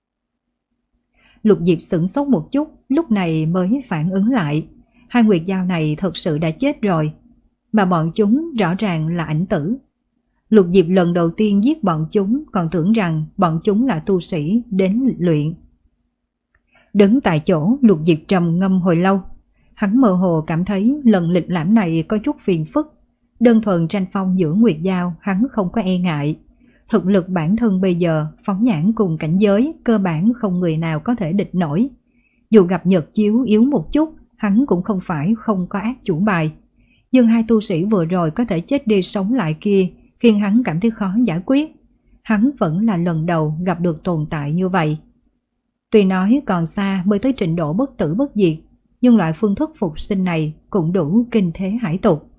Lục Diệp sửng sốt một chút, lúc này mới phản ứng lại. Hai nguyệt dao này thật sự đã chết rồi, mà bọn chúng rõ ràng là ảnh tử. Lục Diệp lần đầu tiên giết bọn chúng còn tưởng rằng bọn chúng là tu sĩ đến lịch luyện. Đứng tại chỗ, Lục Diệp trầm ngâm hồi lâu. Hắn mơ hồ cảm thấy lần lịch lãm này có chút phiền phức. Đơn thuần tranh phong giữa nguyệt dao hắn không có e ngại. Thực lực bản thân bây giờ, phóng nhãn cùng cảnh giới, cơ bản không người nào có thể địch nổi. Dù gặp Nhật Chiếu yếu một chút, hắn cũng không phải không có ác chủ bài. Nhưng hai tu sĩ vừa rồi có thể chết đi sống lại kia khiến hắn cảm thấy khó giải quyết. Hắn vẫn là lần đầu gặp được tồn tại như vậy. Tuy nói còn xa mới tới trình độ bất tử bất diệt, nhưng loại phương thức phục sinh này cũng đủ kinh thế hải tục.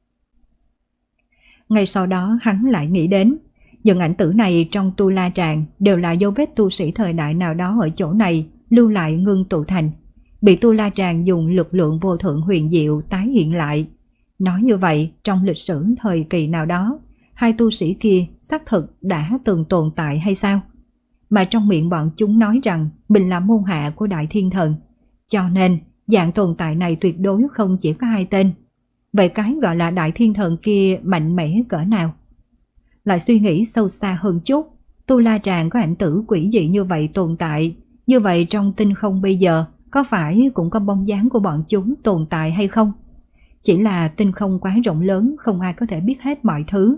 Ngay sau đó hắn lại nghĩ đến, những ảnh tử này trong Tu La Tràng đều là dấu vết tu sĩ thời đại nào đó ở chỗ này lưu lại ngưng tụ thành, bị Tu La Tràng dùng lực lượng vô thượng huyền diệu tái hiện lại. Nói như vậy, trong lịch sử thời kỳ nào đó, hai tu sĩ kia xác thực đã từng tồn tại hay sao? Mà trong miệng bọn chúng nói rằng mình là môn hạ của Đại Thiên Thần, cho nên dạng tồn tại này tuyệt đối không chỉ có hai tên. Vậy cái gọi là Đại Thiên Thần kia mạnh mẽ cỡ nào? Lại suy nghĩ sâu xa hơn chút, Tu La Tràng có ảnh tử quỷ dị như vậy tồn tại, như vậy trong tinh không bây giờ có phải cũng có bóng dáng của bọn chúng tồn tại hay không? Chỉ là tinh không quá rộng lớn, không ai có thể biết hết mọi thứ.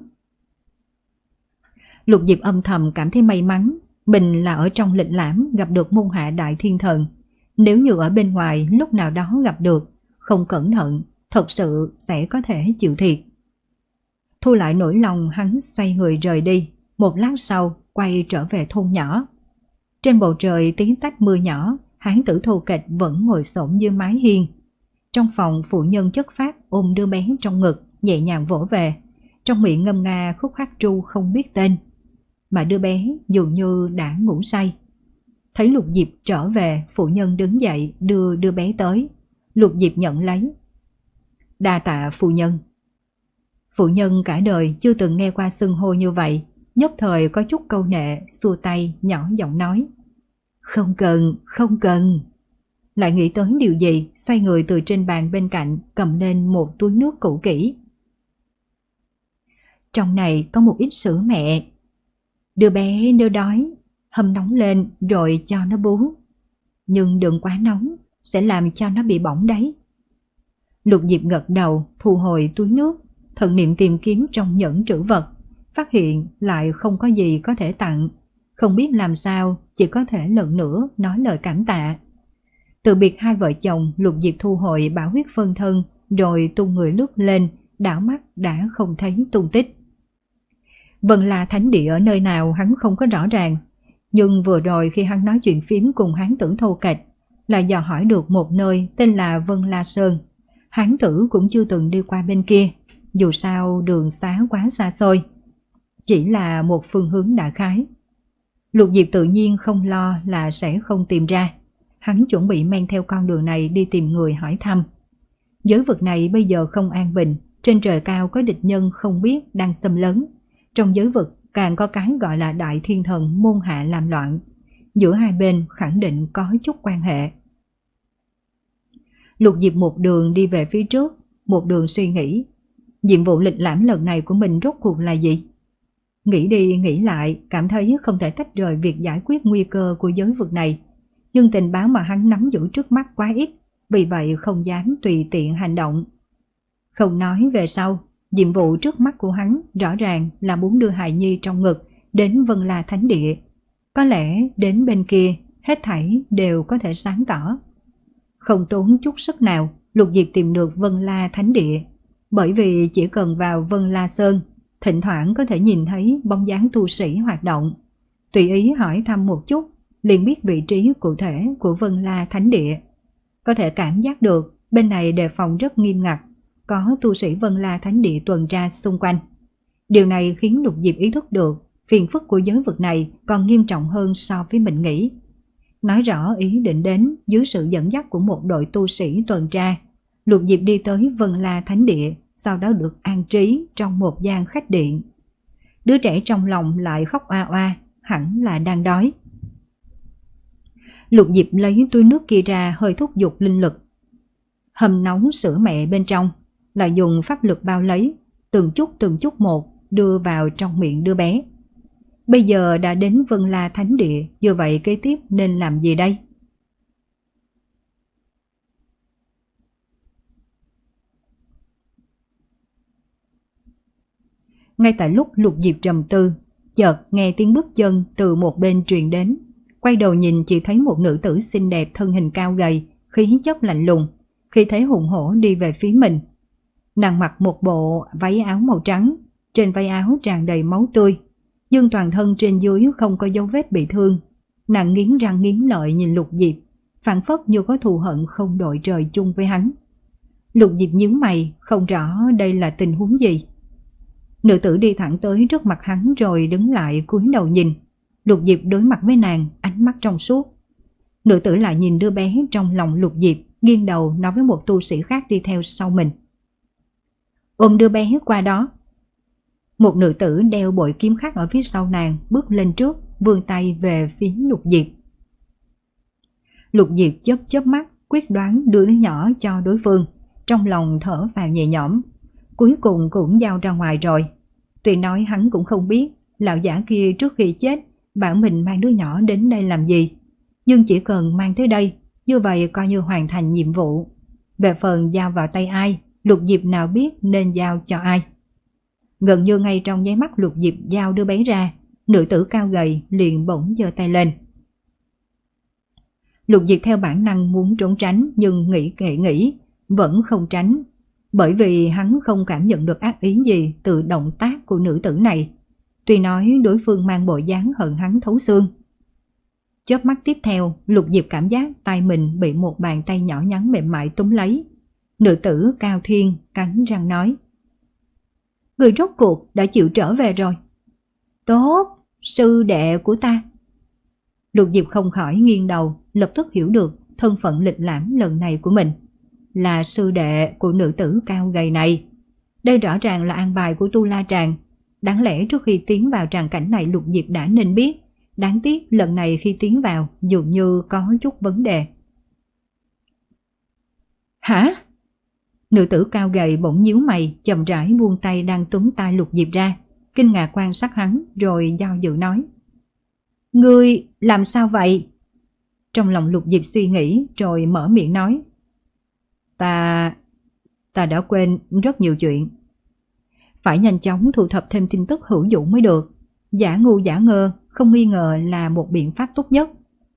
Lục Diệp âm thầm cảm thấy may mắn, mình là ở trong lịch lãm gặp được môn hạ Đại Thiên Thần. Nếu như ở bên ngoài lúc nào đó gặp được, không cẩn thận, thật sự sẽ có thể chịu thiệt. Thu lại nỗi lòng, hắn xoay người rời đi, một lát sau quay trở về thôn nhỏ. Trên bầu trời tiếng tách mưa nhỏ, hán tử thô kệch vẫn ngồi xổm dưới mái hiên. Trong phòng, phụ nhân chất phác ôm đứa bé trong ngực, nhẹ nhàng vỗ về, trong miệng ngâm nga khúc hát ru không biết tên. Mà đứa bé dường như đã ngủ say. Thấy Lục Diệp trở về, phụ nhân đứng dậy đưa đứa bé tới. Lục Diệp nhận lấy. Đa tạ phụ nhân. Phụ nhân cả đời chưa từng nghe qua xưng hô như vậy, nhất thời có chút câu nệ, xua tay nhỏ giọng nói. Không cần, không cần. Lại nghĩ tới điều gì, xoay người từ trên bàn bên cạnh cầm lên một túi nước cũ kỹ. Trong này có một ít sữa mẹ. Đứa bé nếu đói, hâm nóng lên rồi cho nó bú. Nhưng đừng quá nóng, sẽ làm cho nó bị bỏng đấy. Lục Diệp gật đầu, thu hồi túi nước, thần niệm tìm kiếm trong nhẫn trữ vật, phát hiện lại không có gì có thể tặng. Không biết làm sao, chỉ có thể lần nữa nói lời cảm tạ. Từ biệt hai vợ chồng, Lục Diệp thu hồi bảo huyết phân thân, rồi tung người lướt lên, đảo mắt đã không thấy tung tích. Vân La Thánh Địa ở nơi nào hắn không có rõ ràng, nhưng vừa rồi khi hắn nói chuyện phím cùng hán tử thô kệch, là dò hỏi được một nơi tên là Vân La Sơn. Hán tử cũng chưa từng đi qua bên kia, dù sao đường xá quá xa xôi, chỉ là một phương hướng đại khái. Lục Diệp tự nhiên không lo là sẽ không tìm ra. Hắn chuẩn bị men theo con đường này đi tìm người hỏi thăm. Giới vực này bây giờ không an bình, trên trời cao có địch nhân không biết đang xâm lấn. Trong giới vực càng có cái gọi là Đại Thiên Thần môn hạ làm loạn. Giữa hai bên khẳng định có chút quan hệ. Lục Diệp một đường đi về phía trước, một đường suy nghĩ. Nhiệm vụ lịch lãm lần này của mình rốt cuộc là gì? Nghĩ đi nghĩ lại, cảm thấy không thể tách rời việc giải quyết nguy cơ của giới vực này. Nhưng tình báo mà hắn nắm giữ trước mắt quá ít, vì vậy không dám tùy tiện hành động. Không nói về sau, nhiệm vụ trước mắt của hắn rõ ràng là muốn đưa hài nhi trong ngực đến Vân La Thánh Địa. Có lẽ đến bên kia, hết thảy đều có thể sáng tỏ. Không tốn chút sức nào, Lục Diệp tìm được Vân La Thánh Địa. Bởi vì chỉ cần vào Vân La Sơn, thỉnh thoảng có thể nhìn thấy bóng dáng tu sĩ hoạt động. Tùy ý hỏi thăm một chút, liền biết vị trí cụ thể của Vân La Thánh Địa. Có thể cảm giác được bên này đề phòng rất nghiêm ngặt, có tu sĩ Vân La Thánh Địa tuần tra xung quanh. Điều này khiến Lục Diệp ý thức được phiền phức của giới vực này còn nghiêm trọng hơn so với mình nghĩ. Nói rõ ý định đến dưới sự dẫn dắt của một đội tu sĩ tuần tra. Lục Diệp đi tới Vân La Thánh Địa, sau đó được an trí trong một gian khách điện. Đứa trẻ trong lòng lại khóc oa oa, hẳn là đang đói. Lục Diệp lấy túi nước kia ra, hơi thúc giục linh lực, hầm nóng sữa mẹ bên trong, lại dùng pháp lực bao lấy, từng chút từng chút một đưa vào trong miệng đứa bé. Bây giờ đã đến Vân La Thánh Địa, như vậy kế tiếp nên làm gì đây? Ngay tại lúc Lục Diệp trầm tư, chợt nghe tiếng bước chân từ một bên truyền đến. Quay đầu nhìn chỉ thấy một nữ tử xinh đẹp, thân hình cao gầy, khí chất lạnh lùng, khi thế hùng hổ đi về phía mình. Nàng mặc một bộ váy áo màu trắng, trên váy áo tràn đầy máu tươi, nhưng toàn thân trên dưới không có dấu vết bị thương. Nàng nghiến răng nghiến lợi nhìn Lục Diệp, phảng phất như có thù hận không đội trời chung với hắn. Lục Diệp nhíu mày, không rõ đây là tình huống gì. Nữ tử đi thẳng tới trước mặt hắn rồi đứng lại cúi đầu nhìn. Lục Diệp đối mặt với nàng, ánh mắt trong suốt. Nữ tử lại nhìn đứa bé trong lòng Lục Diệp, nghiêng đầu nói với một tu sĩ khác đi theo sau mình: ôm đứa bé qua đó. Một nữ tử đeo bội kiếm khác ở phía sau nàng bước lên trước, vươn tay về phía Lục Diệp. Lục Diệp chớp chớp mắt, quyết đoán đưa đứa nhỏ cho đối phương, trong lòng thở vào nhẹ nhõm. Cuối cùng cũng giao ra ngoài rồi. Tuy nói hắn cũng không biết lão giả kia trước khi chết bảo mình mang đứa nhỏ đến đây làm gì, nhưng chỉ cần mang tới đây, như vậy coi như hoàn thành nhiệm vụ. Về phần giao vào tay ai, Lục Diệp nào biết nên giao cho ai. Gần như ngay trong nháy mắt Lục Diệp giao đứa bé ra, nữ tử cao gầy liền bỗng giơ tay lên. Lục Diệp theo bản năng muốn trốn tránh, nhưng nghĩ nghĩ nghĩ vẫn không tránh, bởi vì hắn không cảm nhận được ác ý gì từ động tác của nữ tử này. Tuy nói đối phương mang bộ dáng hận hắn thấu xương. Chớp mắt tiếp theo, Lục Diệp cảm giác tay mình bị một bàn tay nhỏ nhắn mềm mại túm lấy. Nữ tử Cao Thiên cắn răng nói: người rốt cuộc đã chịu trở về rồi. Tốt, sư đệ của ta. Lục Diệp không khỏi nghiêng đầu, lập tức hiểu được thân phận lịch lãm lần này của mình là sư đệ của nữ tử cao gầy này. Đây rõ ràng là an bài của Tu La Tràng. Đáng lẽ trước khi tiến vào tràng cảnh này Lục Diệp đã nên biết. Đáng tiếc lần này khi tiến vào dường như có chút vấn đề. Hả? Nữ tử cao gầy bỗng nhíu mày, chậm rãi buông tay đang túm tay Lục Diệp ra, kinh ngạc quan sát hắn rồi do dự nói: ngươi làm sao vậy? Trong lòng Lục Diệp suy nghĩ rồi mở miệng nói: Ta... ta đã quên rất nhiều chuyện. Phải nhanh chóng thu thập thêm tin tức hữu dụng mới được. Giả ngu giả ngơ không nghi ngờ là một biện pháp tốt nhất.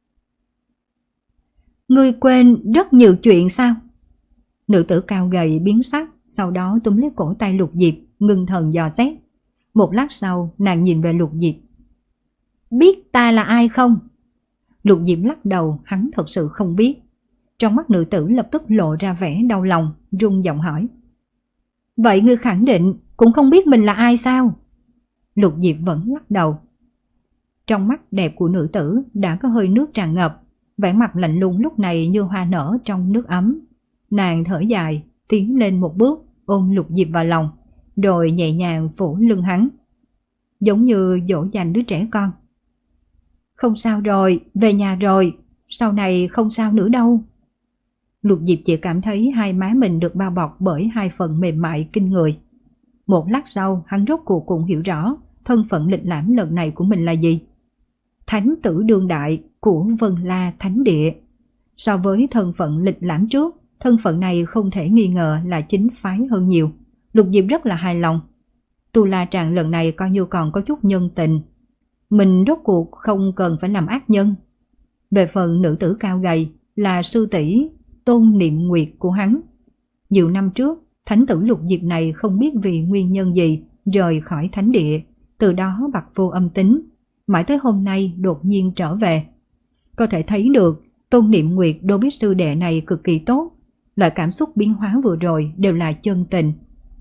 Ngươi quên rất nhiều chuyện sao? Nữ tử cao gầy biến sắc, sau đó túm lấy cổ tay Lục Diệp, ngưng thần dò xét. Một lát sau nàng nhìn về Lục Diệp: biết ta là ai không? Lục Diệp lắc đầu, hắn thật sự không biết. Trong mắt nữ tử lập tức lộ ra vẻ đau lòng, run giọng hỏi: vậy ngươi khẳng định cũng không biết mình là ai sao? Lục Diệp vẫn lắc đầu. Trong mắt đẹp của nữ tử đã có hơi nước tràn ngập, vẻ mặt lạnh lùng lúc này như hoa nở trong nước ấm. Nàng thở dài, tiến lên một bước, ôm Lục Diệp vào lòng, rồi nhẹ nhàng phủ lưng hắn, giống như dỗ dành đứa trẻ con. Không sao rồi, về nhà rồi, sau này không sao nữa đâu. Lục Diệp chỉ cảm thấy hai má mình được bao bọc bởi hai phần mềm mại kinh người. Một lát sau, hắn rốt cuộc cũng hiểu rõ thân phận lịch lãm lần này của mình là gì. Thánh tử đương đại của Vân La Thánh Địa. So với thân phận lịch lãm trước, thân phận này không thể nghi ngờ là chính phái hơn nhiều. Lục Diệp rất là hài lòng. Tu La Tràng lần này coi như còn có chút nhân tình. Mình rốt cuộc không cần phải làm ác nhân. Về phần nữ tử cao gầy là sư tỷ Tôn Niệm Nguyệt của hắn. Nhiều năm trước, thánh tử Lục Diệp này không biết vì nguyên nhân gì rời khỏi thánh địa, từ đó bặt vô âm tính, mãi tới hôm nay đột nhiên trở về. Có thể thấy được Tôn Niệm Nguyệt đối với sư đệ này cực kỳ tốt, loại cảm xúc biến hóa vừa rồi đều là chân tình.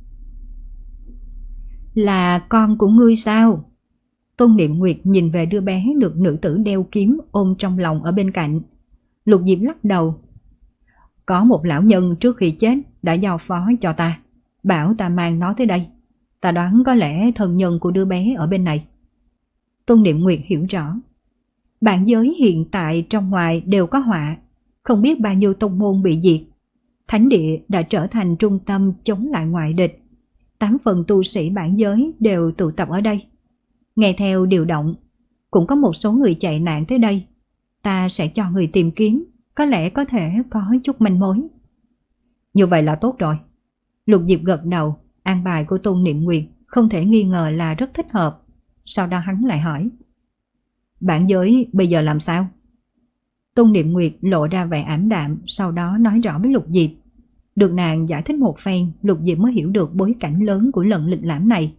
Là con của ngươi sao? Tôn Niệm Nguyệt nhìn về đứa bé được nữ tử đeo kiếm ôm trong lòng ở bên cạnh. Lục Diệp lắc đầu. Có một lão nhân trước khi chết đã giao phó cho ta, bảo ta mang nó tới đây. Ta đoán có lẽ thân nhân của đứa bé ở bên này. Tôn Niệm Nguyệt hiểu rõ. Bản giới hiện tại trong ngoài đều có họa, không biết bao nhiêu tông môn bị diệt. Thánh địa đã trở thành trung tâm chống lại ngoại địch. Tám phần tu sĩ bản giới đều tụ tập ở đây. Nghe theo điều động, cũng có một số người chạy nạn tới đây. Ta sẽ cho người tìm kiếm, có lẽ có thể có chút manh mối. Như vậy là tốt rồi. Lục Diệp gật đầu, an bài của Tôn Niệm Nguyệt không thể nghi ngờ là rất thích hợp. Sau đó hắn lại hỏi, bản giới bây giờ làm sao? Tôn Niệm Nguyệt lộ ra vẻ ảm đạm, sau đó nói rõ với Lục Diệp. Được nàng giải thích một phen, Lục Diệp mới hiểu được bối cảnh lớn của lần lịch lãm này.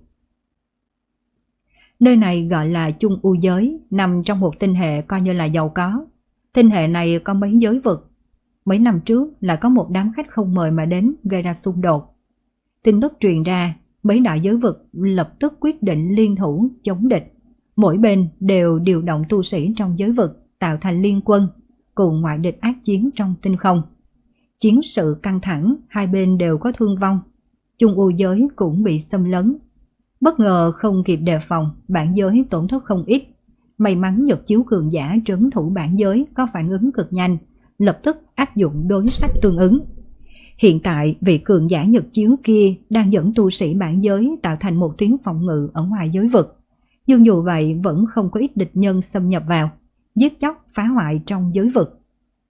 Nơi này gọi là Chung U Giới, nằm trong một tinh hệ coi như là giàu có. Tinh hệ này có mấy giới vực. Mấy năm trước là có một đám khách không mời mà đến gây ra xung đột. Tin tức truyền ra, mấy đại giới vực lập tức quyết định liên thủ chống địch. Mỗi bên đều điều động tu sĩ trong giới vực tạo thành liên quân, cùng ngoại địch ác chiến trong tinh không. Chiến sự căng thẳng, hai bên đều có thương vong. Chung U Giới cũng bị xâm lấn. Bất ngờ không kịp đề phòng, bản giới tổn thất không ít. May mắn Nhật Chiếu cường giả trấn thủ bản giới có phản ứng cực nhanh, lập tức áp dụng đối sách tương ứng. Hiện tại vị cường giả Nhật Chiếu kia đang dẫn tu sĩ bản giới tạo thành một tuyến phòng ngự ở ngoài giới vực. Nhưng dù vậy vẫn không có ít địch nhân xâm nhập vào, giết chóc phá hoại trong giới vực.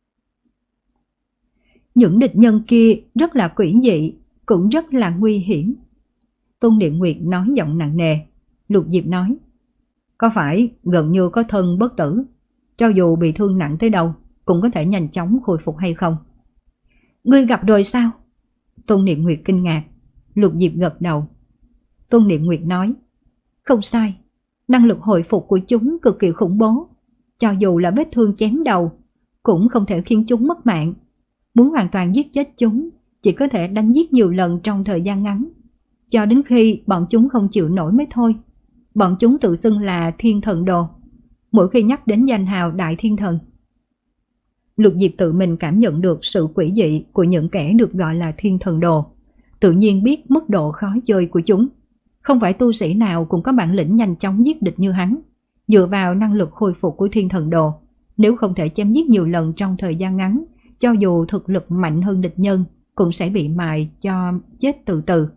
Những địch nhân kia rất là quỷ dị, cũng rất là nguy hiểm. Tôn Niệm Nguyệt nói giọng nặng nề. Lục Diệp nói, có phải gần như có thân bất tử, cho dù bị thương nặng tới đâu cũng có thể nhanh chóng khôi phục hay không? Ngươi gặp rồi sao? Tôn Niệm Nguyệt kinh ngạc. Lục Diệp gật đầu. Tôn Niệm Nguyệt nói, không sai, năng lực hồi phục của chúng cực kỳ khủng bố. Cho dù là vết thương chém đầu cũng không thể khiến chúng mất mạng. Muốn hoàn toàn giết chết chúng, chỉ có thể đánh giết nhiều lần trong thời gian ngắn, cho đến khi bọn chúng không chịu nổi mới thôi. Bọn chúng tự xưng là Thiên Thần Đồ, mỗi khi nhắc đến danh hào Đại Thiên Thần. Lục Diệp tự mình cảm nhận được sự quỷ dị của những kẻ được gọi là Thiên Thần Đồ, tự nhiên biết mức độ khó chơi của chúng. Không phải tu sĩ nào cũng có bản lĩnh nhanh chóng giết địch như hắn. Dựa vào năng lực khôi phục của Thiên Thần Đồ, nếu không thể chém giết nhiều lần trong thời gian ngắn, cho dù thực lực mạnh hơn địch nhân cũng sẽ bị mài cho chết từ từ.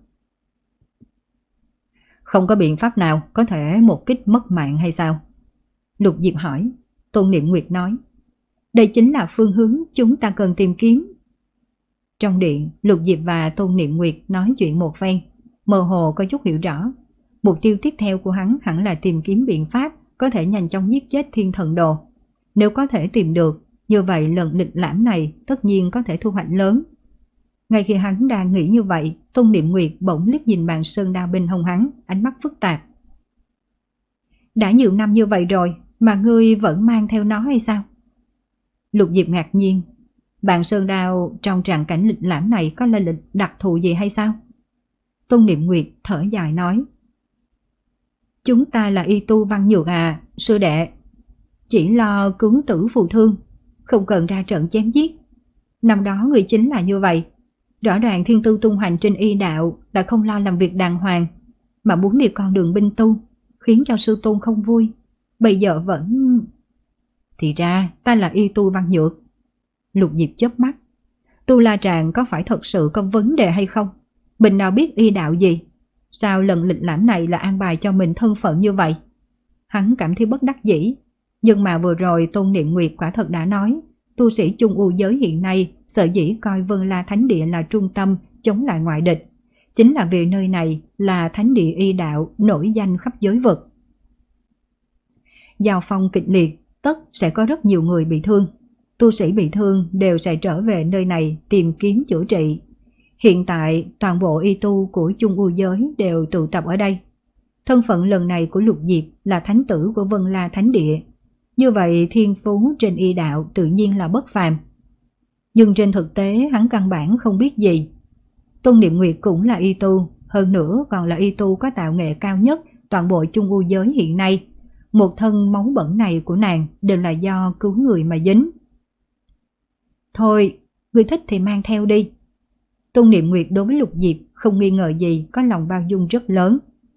Không có biện pháp nào có thể một kích mất mạng hay sao? Lục Diệp hỏi. Tôn Niệm Nguyệt nói, đây chính là phương hướng chúng ta cần tìm kiếm. Trong điện, Lục Diệp và Tôn Niệm Nguyệt nói chuyện một phen, mơ hồ có chút hiểu rõ. Mục tiêu tiếp theo của hắn hẳn là tìm kiếm biện pháp có thể nhanh chóng giết chết Thiên Thần Đồ. Nếu có thể tìm được, như vậy lần lịch lãm này tất nhiên có thể thu hoạch lớn. Ngay khi hắn đang nghĩ như vậy, Tôn Niệm Nguyệt bỗng liếc nhìn bàn sơn đao bên hông hắn, ánh mắt phức tạp. Đã nhiều năm như vậy rồi mà ngươi vẫn mang theo nó hay sao? Lục Diệp ngạc nhiên. Bàn sơn đao trong tràng cảnh lịch lãm này có là lịch đặc thù gì hay sao? Tôn Niệm Nguyệt thở dài nói, chúng ta là y tu văn nhược à, sư đệ. Chỉ lo cứu tử phù thương, không cần ra trận chém giết. Năm đó người chính là như vậy. Rõ ràng thiên tư tung hoành trên y đạo đã không lo làm việc đàng hoàng, mà muốn đi con đường binh tu, khiến cho sư tôn không vui. Bây giờ vẫn... Thì ra ta là y tu văn nhược. Lục Diệp chớp mắt. Tu La Tràng có phải thật sự có vấn đề hay không? Bình nào biết y đạo gì? Sao lần lịch lãm này là an bài cho mình thân phận như vậy? Hắn cảm thấy bất đắc dĩ. Nhưng mà vừa rồi Tôn Niệm Nguyệt quả thật đã nói, tu sĩ Chung U Giới hiện nay sở dĩ coi Vân La Thánh Địa là trung tâm chống lại ngoại địch, chính là vì nơi này là thánh địa y đạo nổi danh khắp giới vực. Giao phong kịch liệt, tất sẽ có rất nhiều người bị thương. Tu sĩ bị thương đều sẽ trở về nơi này tìm kiếm chữa trị. Hiện tại toàn bộ y tu của Chung U Giới đều tụ tập ở đây. Thân phận lần này của Lục Diệp là thánh tử của Vân La Thánh Địa. Như vậy thiên phú trên y đạo tự nhiên là bất phàm. Nhưng trên thực tế hắn căn bản không biết gì. Tôn Niệm Nguyệt cũng là y tu, hơn nữa còn là y tu có tạo nghệ cao nhất toàn bộ Chung U Giới hiện nay. Một thân máu bẩn này của nàng đều là do cứu người mà dính. Thôi, ngươi thích thì mang theo đi. Tôn Niệm Nguyệt đối với Lục Diệp không nghi ngờ gì có lòng bao dung rất lớn.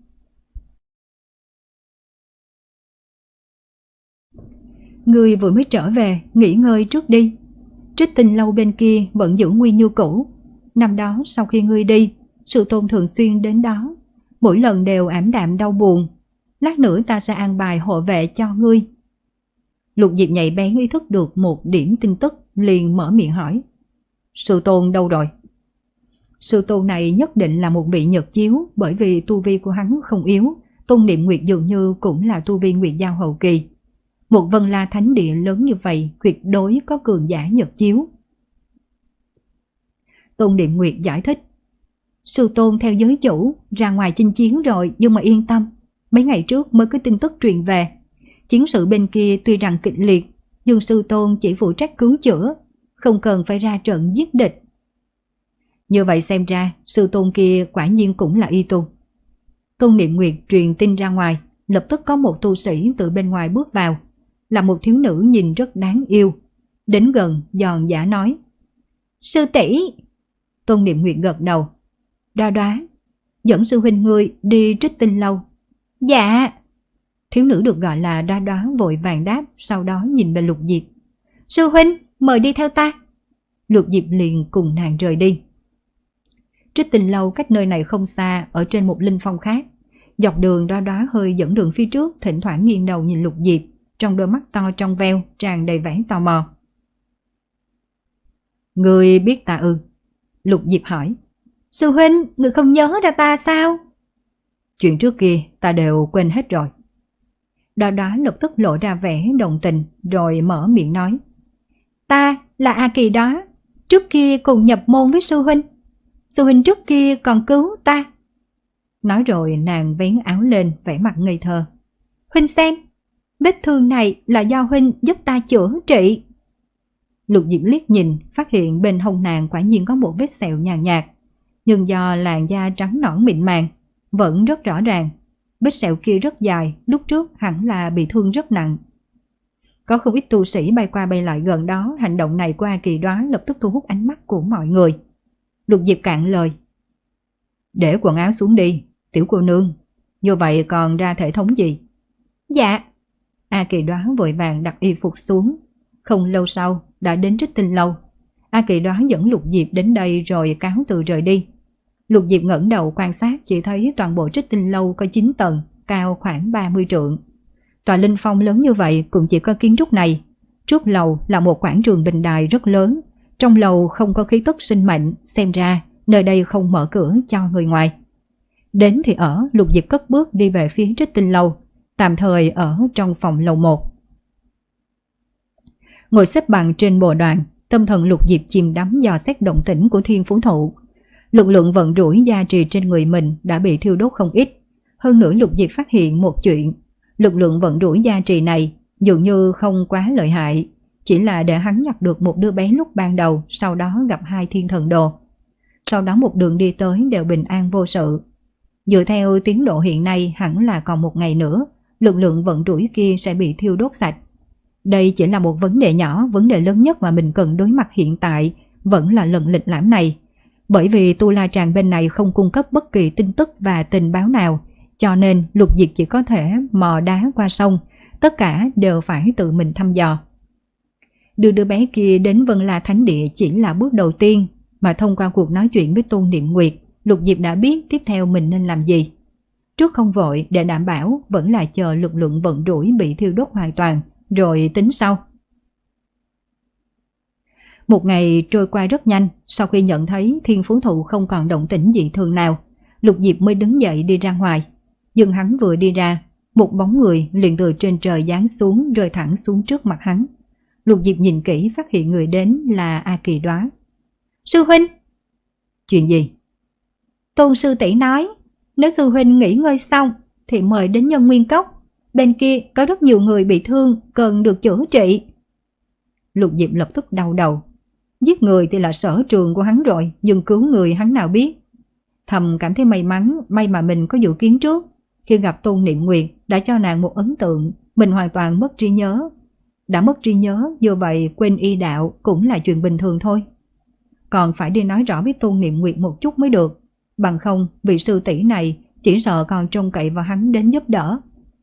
Ngươi vừa mới trở về, nghỉ ngơi trước đi. Trích Tinh lâu bên kia vẫn giữ nguyên như cũ. Năm đó sau khi ngươi đi, Sư Tôn thường xuyên đến đó, mỗi lần đều ảm đạm đau buồn. Lát nữa ta sẽ an bài hộ vệ cho ngươi. Lục Diệp nhạy bén ý thức được một điểm tin tức, liền mở miệng hỏi: Sư Tôn đâu rồi? Sư Tôn này nhất định là một vị Nhật Chiếu, bởi vì tu vi của hắn không yếu. Tôn Niệm Nguyệt dường như cũng là tu vi Nguyệt Giao hậu kỳ. Một Vân La thánh địa lớn như vậy tuyệt đối có cường giả Nhật Chiếu. Tôn Niệm Nguyệt giải thích: Sư Tôn theo giới chủ ra ngoài chinh chiến rồi, nhưng mà yên tâm, mấy ngày trước mới có tin tức truyền về. Chiến sự bên kia tuy rằng kịch liệt, nhưng Sư Tôn chỉ phụ trách cứu chữa, không cần phải ra trận giết địch. Như vậy xem ra Sư Tôn kia quả nhiên cũng là y tu. Tôn Niệm Nguyệt truyền tin ra ngoài, lập tức có một tu sĩ từ bên ngoài bước vào, là một thiếu nữ nhìn rất đáng yêu. Đến gần giòn giả nói: Sư tỷ. Tôn Niệm Nguyệt gật đầu: Đoá Đoá, dẫn sư huynh ngươi đi Trích Tinh lâu. Dạ. Thiếu nữ được gọi là Đoá Đoá vội vàng đáp, sau đó nhìn về Lục Diệp: Sư huynh, mời đi theo ta. Lục Diệp liền cùng nàng rời đi. Trích Tinh lâu cách nơi này không xa, ở trên một linh phong khác. Dọc đường Đoá Đoá hơi dẫn đường phía trước, thỉnh thoảng nghiêng đầu nhìn Lục Diệp, trong đôi mắt to trong veo tràn đầy vẻ tò mò. Ngươi biết ta ư? Lục Diệp hỏi. Sư huynh, ngươi không nhớ ra ta sao? Chuyện trước kia ta đều quên hết rồi. Đoá Đoá lập tức lộ ra vẻ đồng tình, rồi mở miệng nói: Ta là A Kỳ Đoá, trước kia cùng nhập môn với sư huynh. Sư huynh trước kia còn cứu ta. Nói rồi nàng vén áo lên, vẻ mặt ngây thơ. Huynh xem, vết thương này là do huynh giúp ta chữa trị. Lục Diệp liếc nhìn, phát hiện bên hông nàng quả nhiên có một vết sẹo nhàn nhạt, nhưng do làn da trắng nõn mịn màng, vẫn rất rõ ràng. Vết sẹo kia rất dài, lúc trước hẳn là bị thương rất nặng. Có không ít tu sĩ bay qua bay lại gần đó, hành động này của A Kỳ Đoá lập tức thu hút ánh mắt của mọi người. Lục Diệp cạn lời: Để quần áo xuống đi, tiểu cô nương, như vậy còn ra thể thống gì? Dạ. A Kỳ Đoá vội vàng đặt y phục xuống. Không lâu sau đã đến Trích Tinh lâu. A Kỳ Đoá dẫn Lục Diệp đến đây rồi cáo từ rời đi. Lục Diệp ngẩng đầu quan sát, chỉ thấy toàn bộ Trích Tinh lâu có chín tầng, cao khoảng ba mươi trượng. Tòa linh phong lớn như vậy cũng chỉ có kiến trúc này. Trước lầu là một quảng trường bình đài rất lớn. Trong lầu không có khí tức sinh mệnh, xem ra nơi đây không mở cửa cho người ngoài. Đến thì ở, Lục Diệp cất bước đi về phía Trích Tinh lâu, tạm thời ở trong phòng lầu một. Ngồi xếp bằng trên bồ đoàn, tâm thần Lục Diệp chìm đắm dò xét động tĩnh của Thiên Phú Thụ. Lực lượng vận rủi gia trì trên người mình đã bị thiêu đốt không ít. Hơn nữa Lục Diệp phát hiện một chuyện, lực lượng vận rủi gia trì này dường như không quá lợi hại, chỉ là để hắn nhặt được một đứa bé lúc ban đầu, sau đó gặp hai thiên thần đồ. Sau đó một đường đi tới đều bình an vô sự. Dựa theo tiến độ hiện nay hẳn là còn một ngày nữa, lực lượng vận rủi kia sẽ bị thiêu đốt sạch. Đây chỉ là một vấn đề nhỏ, vấn đề lớn nhất mà mình cần đối mặt hiện tại vẫn là lần lịch lãm này. Bởi vì Tu La Tràng bên này không cung cấp bất kỳ tin tức và tình báo nào, cho nên Lục Diệp chỉ có thể mò đá qua sông, tất cả đều phải tự mình thăm dò. Đưa đứa bé kia đến Vân La Thánh Địa chỉ là bước đầu tiên, mà thông qua cuộc nói chuyện với Tôn Niệm Nguyệt, Lục Diệp đã biết tiếp theo mình nên làm gì. Trước không vội, để đảm bảo vẫn là chờ lực lượng vận rủi bị thiêu đốt hoàn toàn, rồi tính sau. Một ngày trôi qua rất nhanh, sau khi nhận thấy Thiên Phú Thụ không còn động tĩnh dị thường nào, Lục Diệp mới đứng dậy đi ra ngoài. Nhưng hắn vừa đi ra, một bóng người liền từ trên trời giáng xuống, rơi thẳng xuống trước mặt hắn. Lục Diệp nhìn kỹ phát hiện người đến là A Kỳ Đoá. Sư huynh! Chuyện gì? Tôn sư tỷ nói, nếu sư huynh nghỉ ngơi xong thì mời đến Nhân Nguyên Cốc. Bên kia có rất nhiều người bị thương, cần được chữa trị. Lục Diệp lập tức đau đầu. Giết người thì là sở trường của hắn rồi, nhưng cứu người hắn nào biết. Thầm cảm thấy may mắn, may mà mình có dự kiến trước. Khi gặp Tôn Niệm Nguyệt đã cho nàng một ấn tượng, mình hoàn toàn mất trí nhớ. Đã mất trí nhớ, như vậy quên y đạo cũng là chuyện bình thường thôi. còn phải đi nói rõ với Tôn Niệm Nguyệt một chút mới được. Bằng không, vị sư tỷ này chỉ sợ còn trông cậy vào hắn đến giúp đỡ.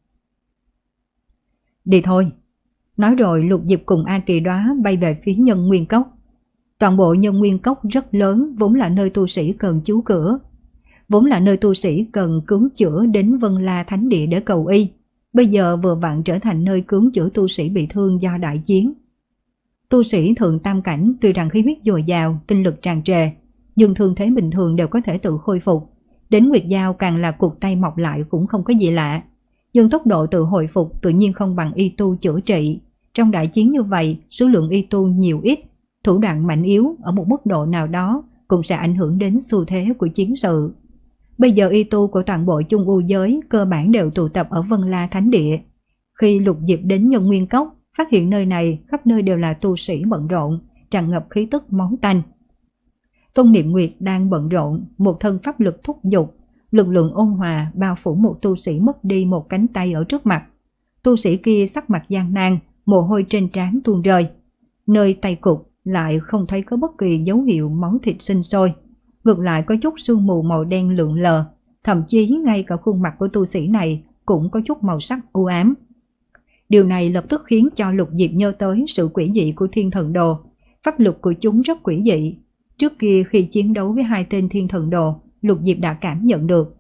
Đi thôi. Nói rồi Lục Diệp cùng A Kỳ Đoá bay về phía Nhân Nguyên Cốc. Toàn bộ Nhân Nguyên Cốc rất lớn, vốn là nơi tu sĩ cần cứu chữa. Vốn là nơi tu sĩ cần cứu chữa đến Vân La Thánh Địa để cầu y. Bây giờ vừa vặn trở thành nơi cứu chữa tu sĩ bị thương do đại chiến. Tu sĩ thượng tam cảnh tuy rằng khí huyết dồi dào, tinh lực tràn trề, nhưng thương thế bình thường đều có thể tự khôi phục. Đến Nguyệt Giao càng là cụt tay mọc lại cũng không có gì lạ. Nhưng tốc độ tự hồi phục tự nhiên không bằng y tu chữa trị. Trong đại chiến như vậy, số lượng y tu nhiều ít, thủ đoạn mạnh yếu ở một mức độ nào đó cũng sẽ ảnh hưởng đến xu thế của chiến sự. Bây giờ y tu của toàn bộ Chung U giới cơ bản đều tụ tập ở Vân La Thánh Địa. Khi Lục Diệp đến Nhân Nguyên Cốc, phát hiện nơi này khắp nơi đều là tu sĩ bận rộn, tràn ngập khí tức máu tanh. Tôn Niệm Nguyệt đang bận rộn, một thân pháp lực thúc giục, lực lượng ôn hòa bao phủ một tu sĩ mất đi một cánh tay ở trước mặt. Tu sĩ kia sắc mặt gian nan, mồ hôi trên trán tuôn rơi. Nơi tay cụt lại không thấy có bất kỳ dấu hiệu máu thịt sinh sôi. Ngược lại có chút sương mù màu đen lượn lờ, thậm chí ngay cả khuôn mặt của tu sĩ này cũng có chút màu sắc u ám. Điều này lập tức khiến cho Lục Diệp nhớ tới sự quỷ dị của Thiên Thần Đồ. Pháp lực của chúng rất quỷ dị. Trước kia khi chiến đấu với hai tên Thiên Thần Đồ, Lục Diệp đã cảm nhận được.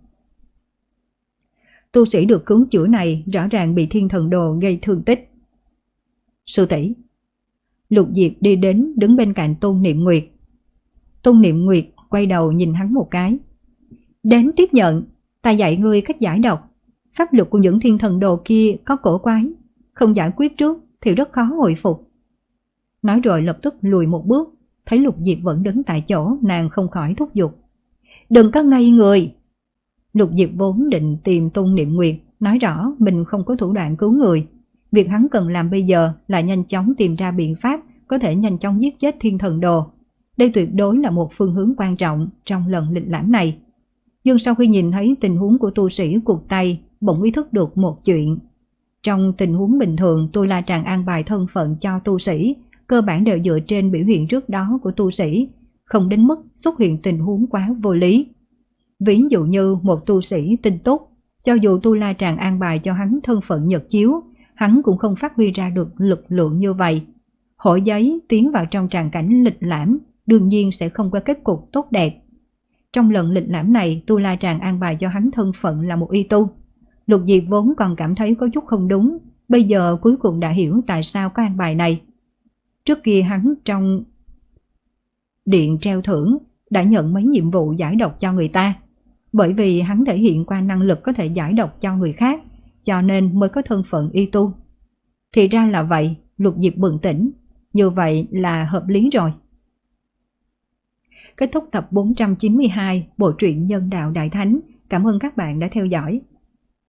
Tu sĩ được cứu chữa này rõ ràng bị Thiên Thần Đồ gây thương tích. Sư tỷ. Lục Diệp đi đến đứng bên cạnh Tôn Niệm Nguyệt. Tôn Niệm Nguyệt quay đầu nhìn hắn một cái. Đến tiếp nhận, ta dạy ngươi cách giải độc. Pháp lực của những Thiên Thần Đồ kia có cổ quái, không giải quyết trước thì rất khó hồi phục. Nói rồi lập tức lùi một bước. Thấy Lục Diệp vẫn đứng tại chỗ, nàng không khỏi thúc giục. Đừng có ngây người. Lục Diệp vốn định tìm Tôn Niệm Nguyệt, nói rõ mình không có thủ đoạn cứu người. Việc hắn cần làm bây giờ là nhanh chóng tìm ra biện pháp có thể nhanh chóng giết chết Thiên Thần Đồ. Đây tuyệt đối là một phương hướng quan trọng trong lần lịch lãm này. Nhưng sau khi nhìn thấy tình huống của tu sĩ cụt tay, bỗng ý thức được một chuyện. Trong tình huống bình thường, Tu La Tràng an bài thân phận cho tu sĩ, cơ bản đều dựa trên biểu hiện trước đó của tu sĩ, không đến mức xuất hiện tình huống quá vô lý. Ví dụ như một tu sĩ tinh túc, cho dù Tu La Tràng an bài cho hắn thân phận nhật chiếu, hắn cũng không phát huy ra được lực lượng như vậy. Hội giấy tiến vào trong tràng cảnh lịch lãm, đương nhiên sẽ không có kết cục tốt đẹp. Trong lần lịch lãm này, Tu La Tràng an bài cho hắn thân phận là một y tu. Lục Diệp vốn còn cảm thấy có chút không đúng, bây giờ cuối cùng đã hiểu tại sao có an bài này. Trước kia hắn trong điện treo thưởng đã nhận mấy nhiệm vụ giải độc cho người ta. Bởi vì hắn thể hiện qua năng lực có thể giải độc cho người khác, cho nên mới có thân phận y tu. Thì ra là vậy, Lục Diệp bừng tỉnh, như vậy là hợp lý rồi. Kết thúc tập bốn trăm chín mươi hai bộ truyện Nhân Đạo Đại Thánh. Cảm ơn các bạn đã theo dõi.